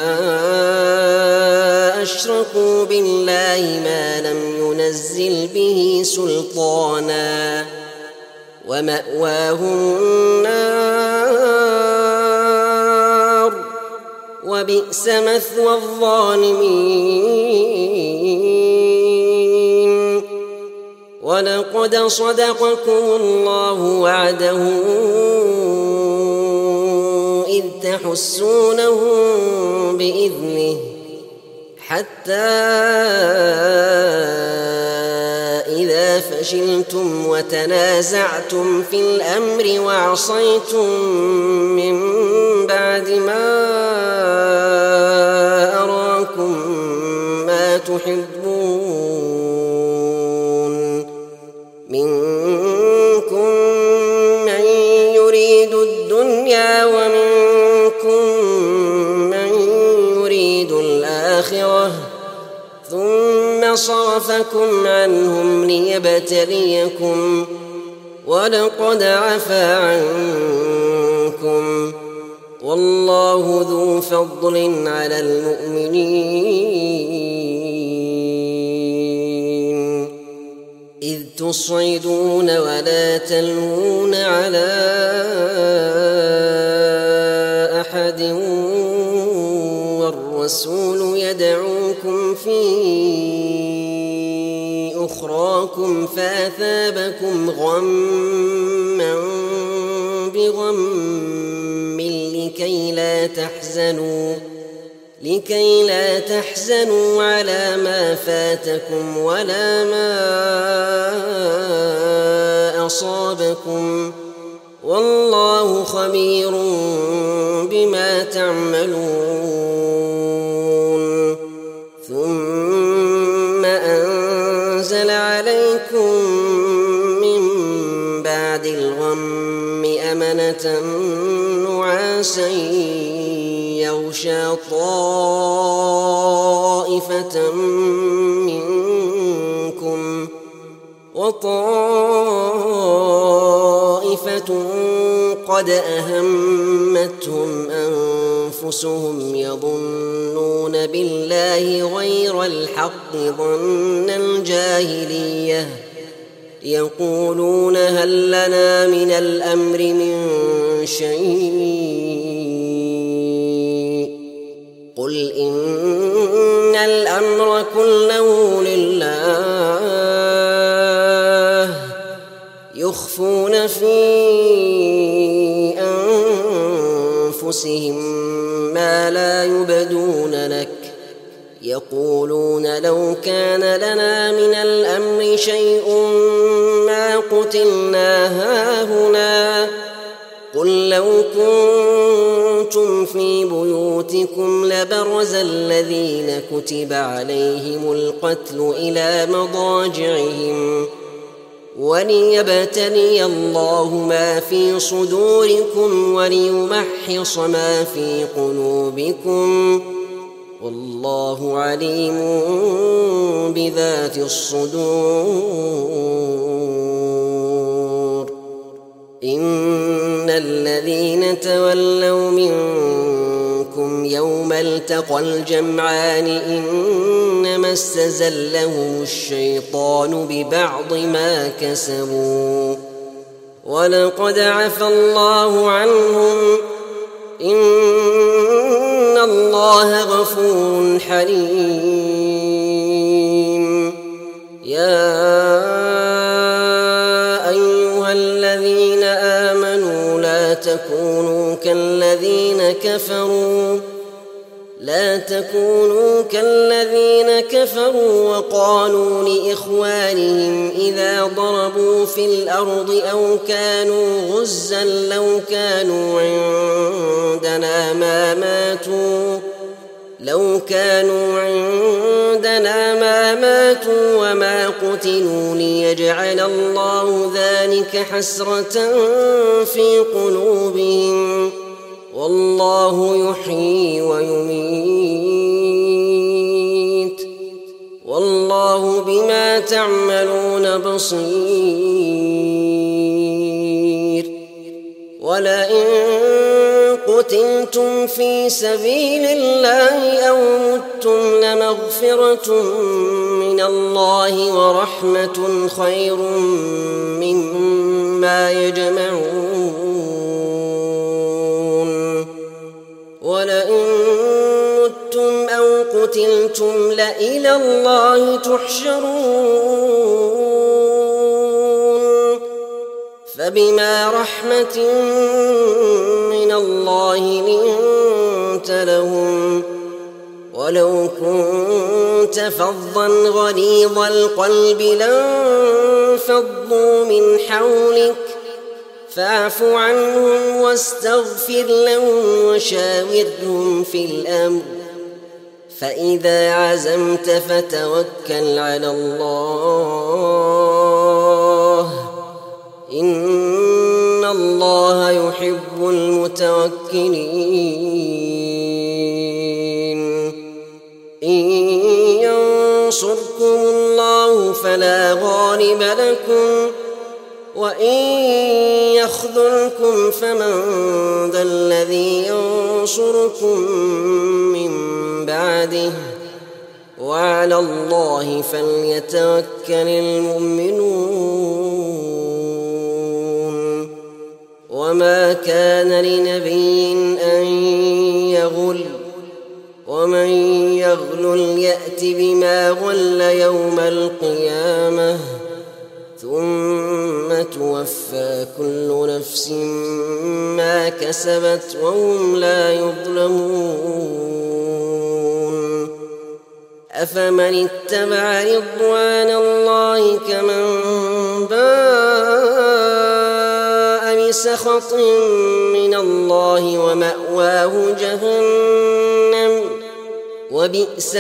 [SPEAKER 1] أشركوا بالله ما لم ينزل به سلطانا ومأواهم النار وبئس مثوى الظالمين. ولقد صدقكم الله وعده إذ تحسونهم بإذنه حتى إذا فشلتم وتنازعتم في الأمر وعصيتم من بعد ما أراكم ما تحبون منكم من يريد الدنيا ومنكم من يريد الآخرة ثم صرفكم عنهم ليبتليكم ولقد عفا عنكم والله ذو فضل على المؤمنين. إذ تصعدون ولا تلوون على أحد والرسول يدعوكم في أخراكم فأثابكم غما بغم لكي لا تحزنوا لكي لا تحزنوا على ما فاتكم ولا ما أصابكم والله خبير بما تعملون. ثم أنزل عليكم من بعد الغم أمنة نعاسا يغشى طائفة منكم وطائفة قد أهمتهم أنفسهم يظنون بالله غير الحق ظن الجاهلية يقولون هل لنا من الأمر من شيء قل إن الأمر كله لله يخفون في أنفسهم ما لا يبدون لك يقولون لو كان لنا من الأمر شيء ما قتلنا هاهنا قل لو كنتم في بيوتكم لبرز الذين كتب عليهم القتل إلى مضاجعهم وليبتلي الله ما في صدوركم وليمحص ما في قلوبكم والله عليم بذات الصدور. إن الذين تولوا منكم يوم التقى الجمعان إنما استزلهم الشيطان ببعض ما كسبوا ولقد عفا الله عنهم إن الله غفور حليم. يا أيها الذين آمنوا لا تكونوا كالذين كفروا لا تكونوا كالذين كفروا وقالوا لإخوانهم إذا ضربوا في الأرض أو كانوا غزا لو كانوا عندنا ما ماتوا لو كانوا عندنا ما ماتوا وما قتلوا ليجعل الله ذلك حسرة في قلوبهم والله يحيي ويميت والله بما تعملون بصير. ولئن قتلتم في سبيل الله أو متم لمغفرة من الله ورحمة خير مما يجمعون. ولئن متم أو قتلتم لإلى الله تحشرون. فبما رحمة من الله لنت لهم ولو كنت فظا غليظ القلب لانفضوا من حولك فاعف عنهم واستغفر لهم وشاورهم في الأمر فإذا عزمت فتوكل على الله إن الله يحب المتوكلين. إن ينصركم الله فلا غالب لكم وإن يخذلكم فمن ذا الذي ينصركم من بعده وعلى الله فليتوكل المؤمنون. وما كان لنبي أن يغل ومن يغلل يأت بما غل يوم القيامة ثم توفى كل نفس ما كسبت وهم لا يظلمون. أفمن اتبع رضوان الله كمن باء بسخط من الله ومأواه جهنم وبئس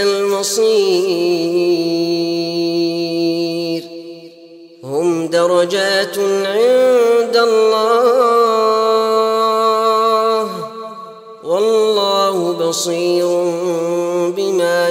[SPEAKER 1] المصير. هم درجات عند الله والله بصير بما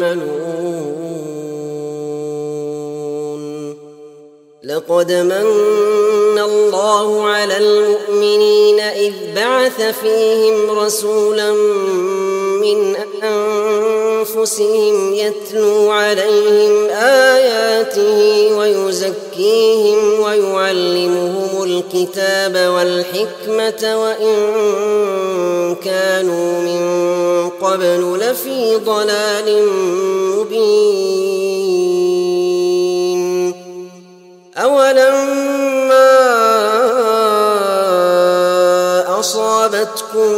[SPEAKER 1] يعملون. لقد من الله على المؤمنين إذ بعث فيهم رسولا من أنفسهم يتلو عليهم آياته ويزكيهم ويعلمهم الكتاب والحكمة وإن كانوا من قبل لفي ضلال مبين. أولما أصابتكم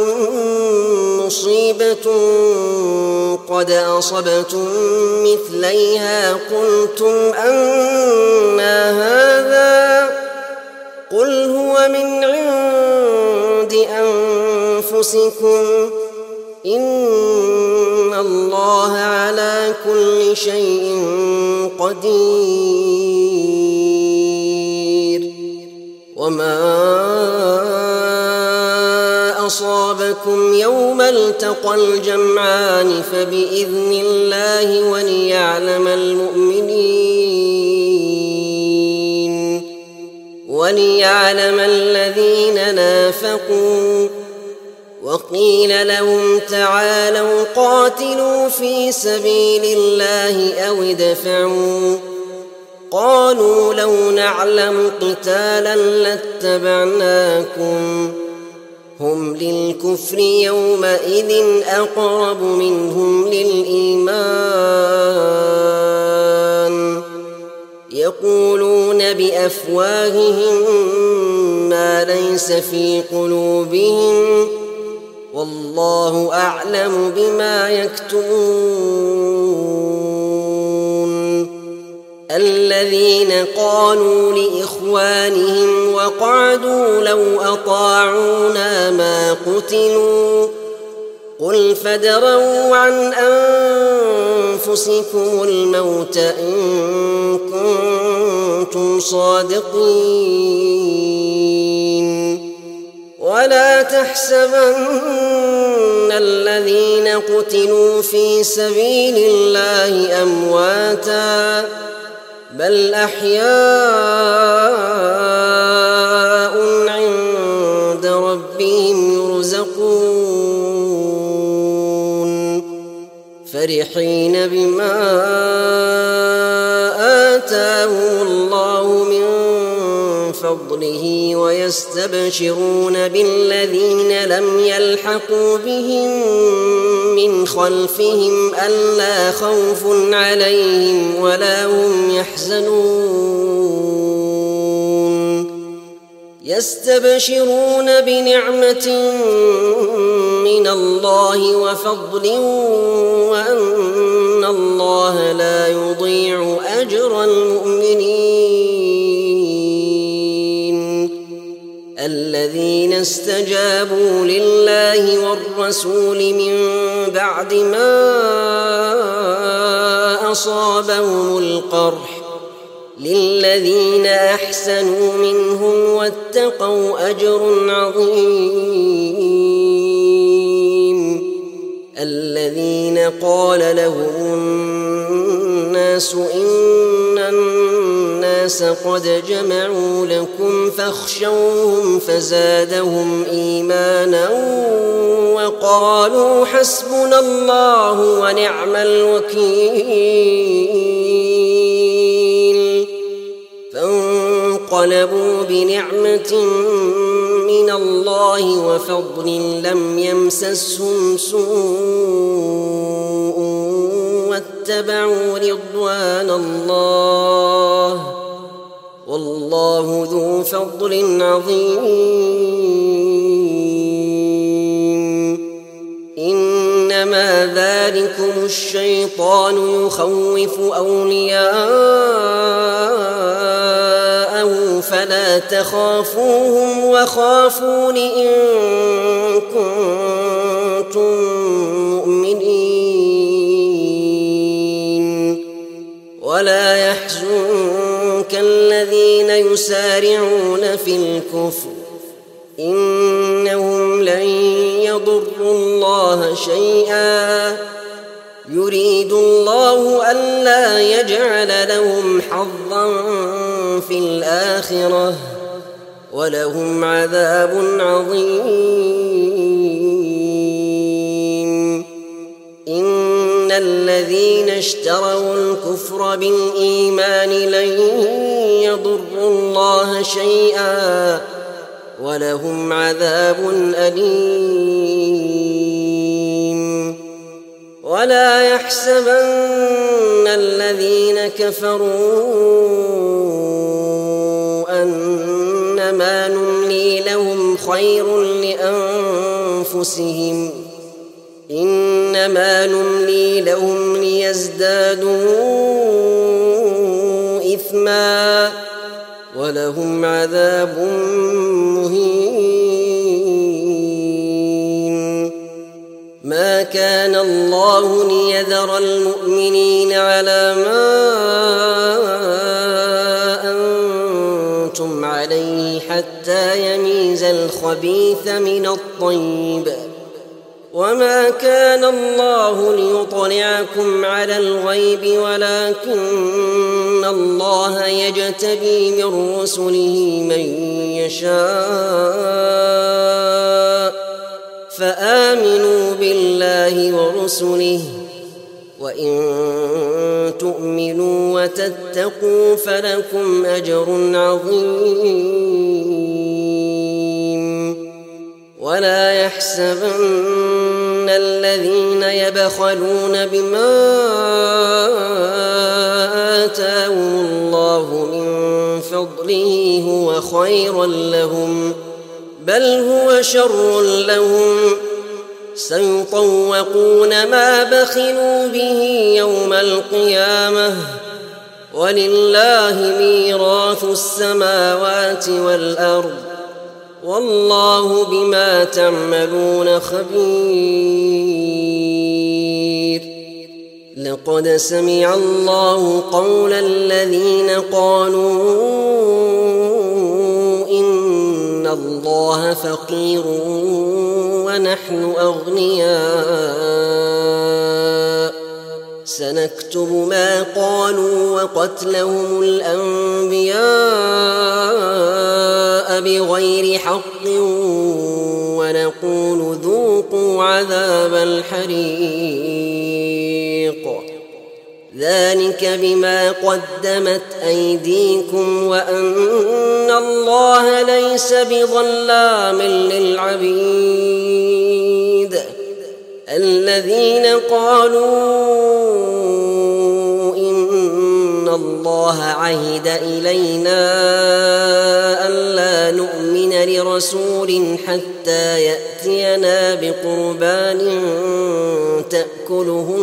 [SPEAKER 1] مصيبة قد أصبتم مثليها قلتم أنى هذا قل هو من عند أنفسكم إن الله على كل شيء قدير. وما أصابكم يوم التقى الجمعان فبإذن الله وليعلم المؤمنين وليعلم الذين نافقوا. وقيل لهم تعالوا قاتلوا في سبيل الله أو ادفعوا قالوا لو نعلم قتالا لاتبعناكم هم للكفر يومئذ أقرب منهم للإيمان يقولون بأفواههم ما ليس في قلوبهم والله أعلم بما يكتمون. الذين قالوا لإخوانهم وقعدوا لو أطاعونا ما قتلوا قل فادرءوا عن أنفسكم الموت إن كنتم صادقين. ولا تحسبن الذين قتلوا في سبيل الله أمواتا بل أحياء عند ربهم يرزقون فرحين بما آتاهم الله من فضله ويستبشرون بالذين لم يلحقوا بهم من خلفهم ألا خوف عليهم ولا هم يحزنون. يستبشرون بنعمة من الله وفضل وأن الله لا يضيع أجر المؤمنين. الذين استجابوا لله والرسول من بعد ما أصابهم القرح للذين أحسنوا منهم واتقوا أجر عظيم. الذين قال لهم الناس إن الناس قد جمعوا لكم فاخشوهم فزادهم إيمانا وقالوا حسبنا الله ونعم الوكيل. فانقلبوا بنعمة من الله وفضل لم يمسسهم سوء واتبعوا رضوان الله والله ذو فضل عظيم. إنما ذلكم الشيطان يخوف أولياءه فلا تخافوهم وخافون إن كنتم مؤمنين. ولا يحزنك الذين يسارعون في الكفر إنهم لن يضروا الله شيئا يريد الله ألا يجعل لهم حظا في الآخرة ولهم عذاب عظيم. إن الذين اشتروا الكفر بالإيمان لن يضروا الله شيئا ولهم عذاب أليم. ولا يحسبن الذين كفروا أنما نملي لهم خير لأنفسهم إنما نملي لهم ليزدادوا إثما ولهم عذاب مهين. ما كان الله ليذر المؤمنين على ما أنتم عليه حتى يميز الخبيث من الطيب وما كان الله ليطلعكم على الغيب ولكن الله يجتبي من رسله من يشاء فآمنوا بالله ورسله وإن تؤمنوا وتتقوا فلكم أجر عظيم. ولا يحسبن الذين يبخلون بما آتاهم الله من فضله هو خيرا لهم بل هو شر لهم سيطوقون ما بخلوا به يوم القيامة ولله ميراث السماوات والأرض والله بما تعملون خبير. لقد سمع الله قول الذين قالوا إن الله فقير ونحن أغنياء سنكتب ما قالوا وقتلهم الأنبياء بغير حق ونقول ذوقوا عذاب الحريق ذلك بما قدمت أيديكم وأن الله ليس بظلام للعبيد. الذين قالوا إن الله عهد إلينا ألا نؤمن لرسول حتى يأتينا بقربان تأكله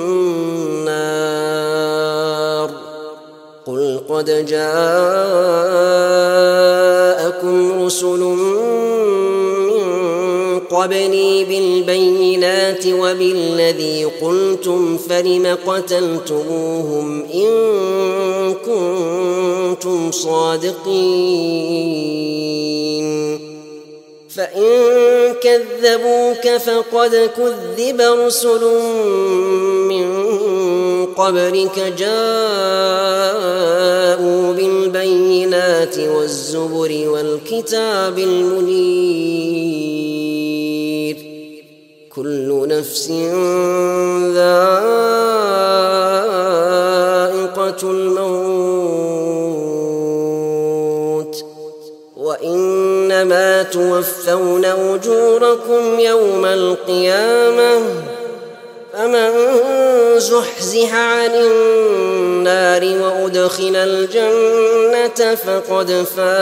[SPEAKER 1] النار قل قد جاءكم رسل من قبلي بالبينات وبالذي قلتم فلم قتلتموهم إن كنتم صادقين فإن كذبوك فقد كذب رسل من قبلك جاءوا بالبينات والزبر والكتاب المنير كل نفس ذائقة الموت وإنما توفون أجوركم يوم القيامة فمن زحزح عن النار وأدخل الجنة فقد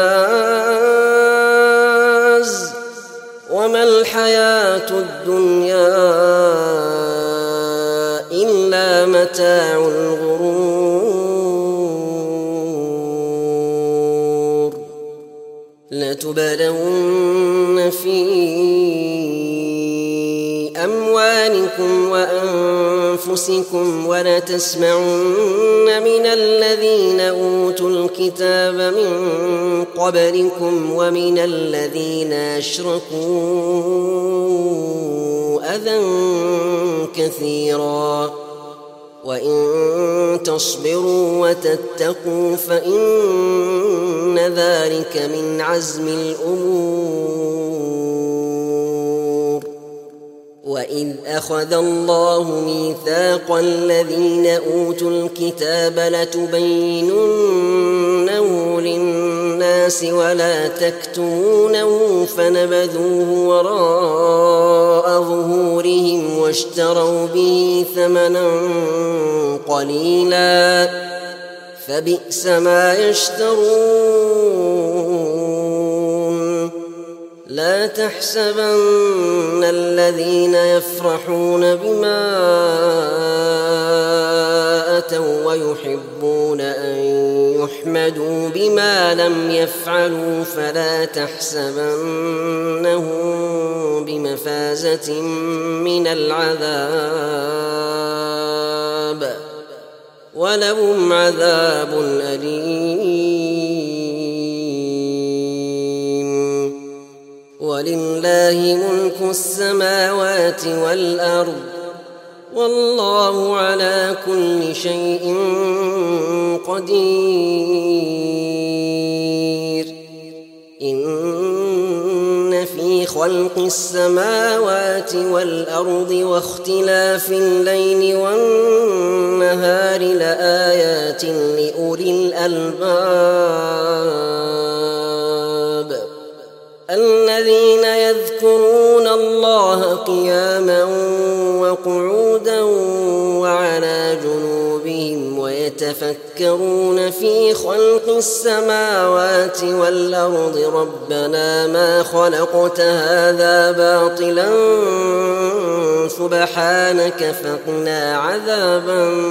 [SPEAKER 1] فاز وما الحياة الدنيا إلا متاع الغرور. لتبلون في أموالكم وأنفسكم ولتسمعن من الذين أوتوا الكتاب من قبلكم ومن الذين أشركوا أذى كثيرا وإن تصبروا وتتقوا فإن ذلك من عزم الأمور. وإذ أخذ الله ميثاق الذين أوتوا الكتاب لتبيننه للناس ولا تكتمونه فنبذوه وراء ظهورهم واشتروا به ثمنا قليلا فبئس ما يشترون. لا تحسبن الذين يفرحون بما أتوا ويحبون أن يحمدوا بما لم يفعلوا فلا تحسبنهم بمفازة من العذاب ولهم عذاب أليم. ولله ملك السماوات والأرض والله على كل شيء قدير. إن في خلق السماوات والأرض واختلاف الليل والنهار لآيات لأولي الألباب الذين يذكرون الله قياما وقعودا وعلى جنوبهم ويتفكرون يتفكرون في خلق السماوات والأرض ربنا ما خلقت هذا باطلا سبحانك فقنا عذاب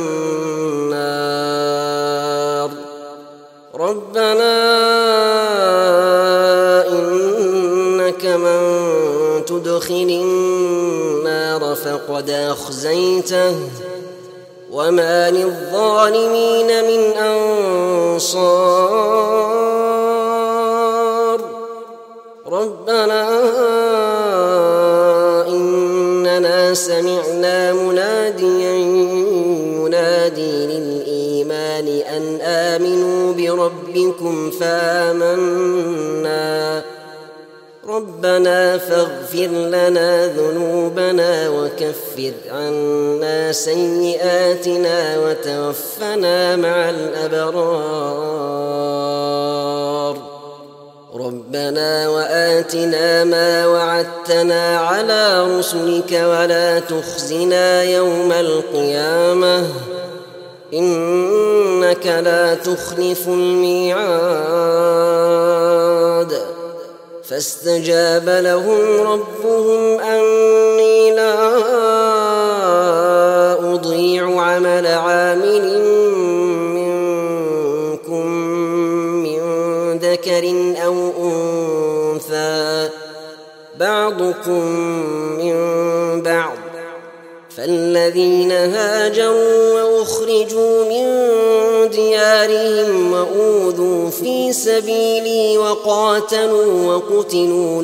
[SPEAKER 1] النار ربنا إنك من تدخل النار فقد أخزيته وما للظالمين من أنصار ربنا إننا سمعنا مناديا ينادي للإيمان أن آمنوا بربكم فآمنا ربنا فاغفر لنا ذنوبنا وكفر عنا سيئاتنا وتوفنا مع الأبرار ربنا وآتنا ما وعدتنا على رسلك ولا تخزنا يوم القيامة إنك لا تخلف الميعاد فاستجاب لهم ربهم أني لا أضيع عمل عامل منكم من ذكر أو أنثى بعضكم من بعض فالذين هاجروا وأخرجوا من ديارهم وأوذوا في سبيلي وقاتلوا وقتلوا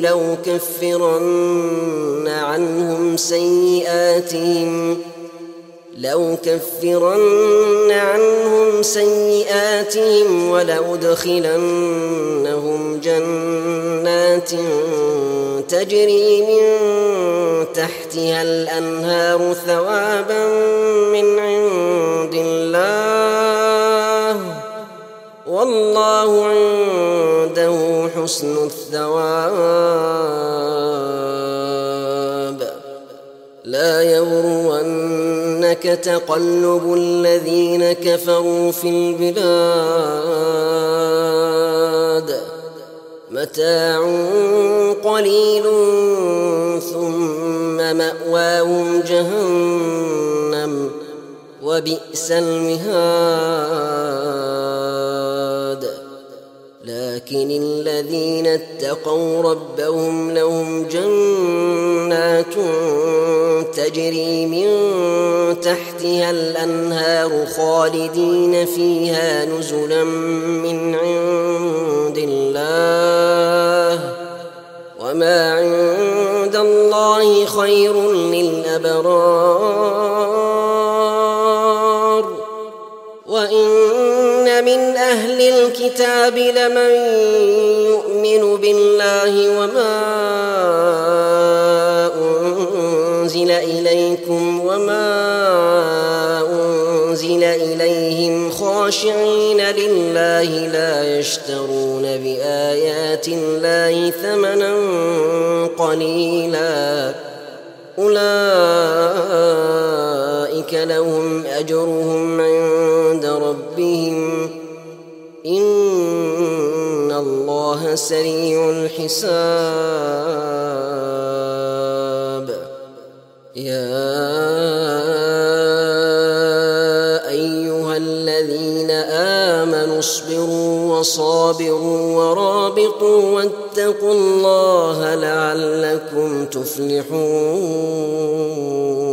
[SPEAKER 1] لأكفرن عنهم سيئاتهم لو كفرن عنهم سيئاتهم ولأدخلنهم جنات تجري من تحتها الأنهار ثوابا من عند الله والله عنده حسن الثواب لا يغرنك تقلب الذين كفروا في البلاد متاع قليل ثم مأواهم جهنم وبئس المهاد لكن الذين اتقوا ربهم لهم جنات تجري من تحتها الأنهار خالدين فيها نزلا من عند الله وما عند الله خير للأبرار وإن من أهل الكتاب لمن يؤمن بالله وما أنزل إليكم وما أنزل إليهم خاشعين لله لا يشترون بآيات الله ثمنا قليلا أولئك لهم أجرهم عند ربهم إن الله سريع الحساب يا أيها الذين آمنوا اصبروا وصابروا ورابطوا واتقوا الله لعلكم تفلحون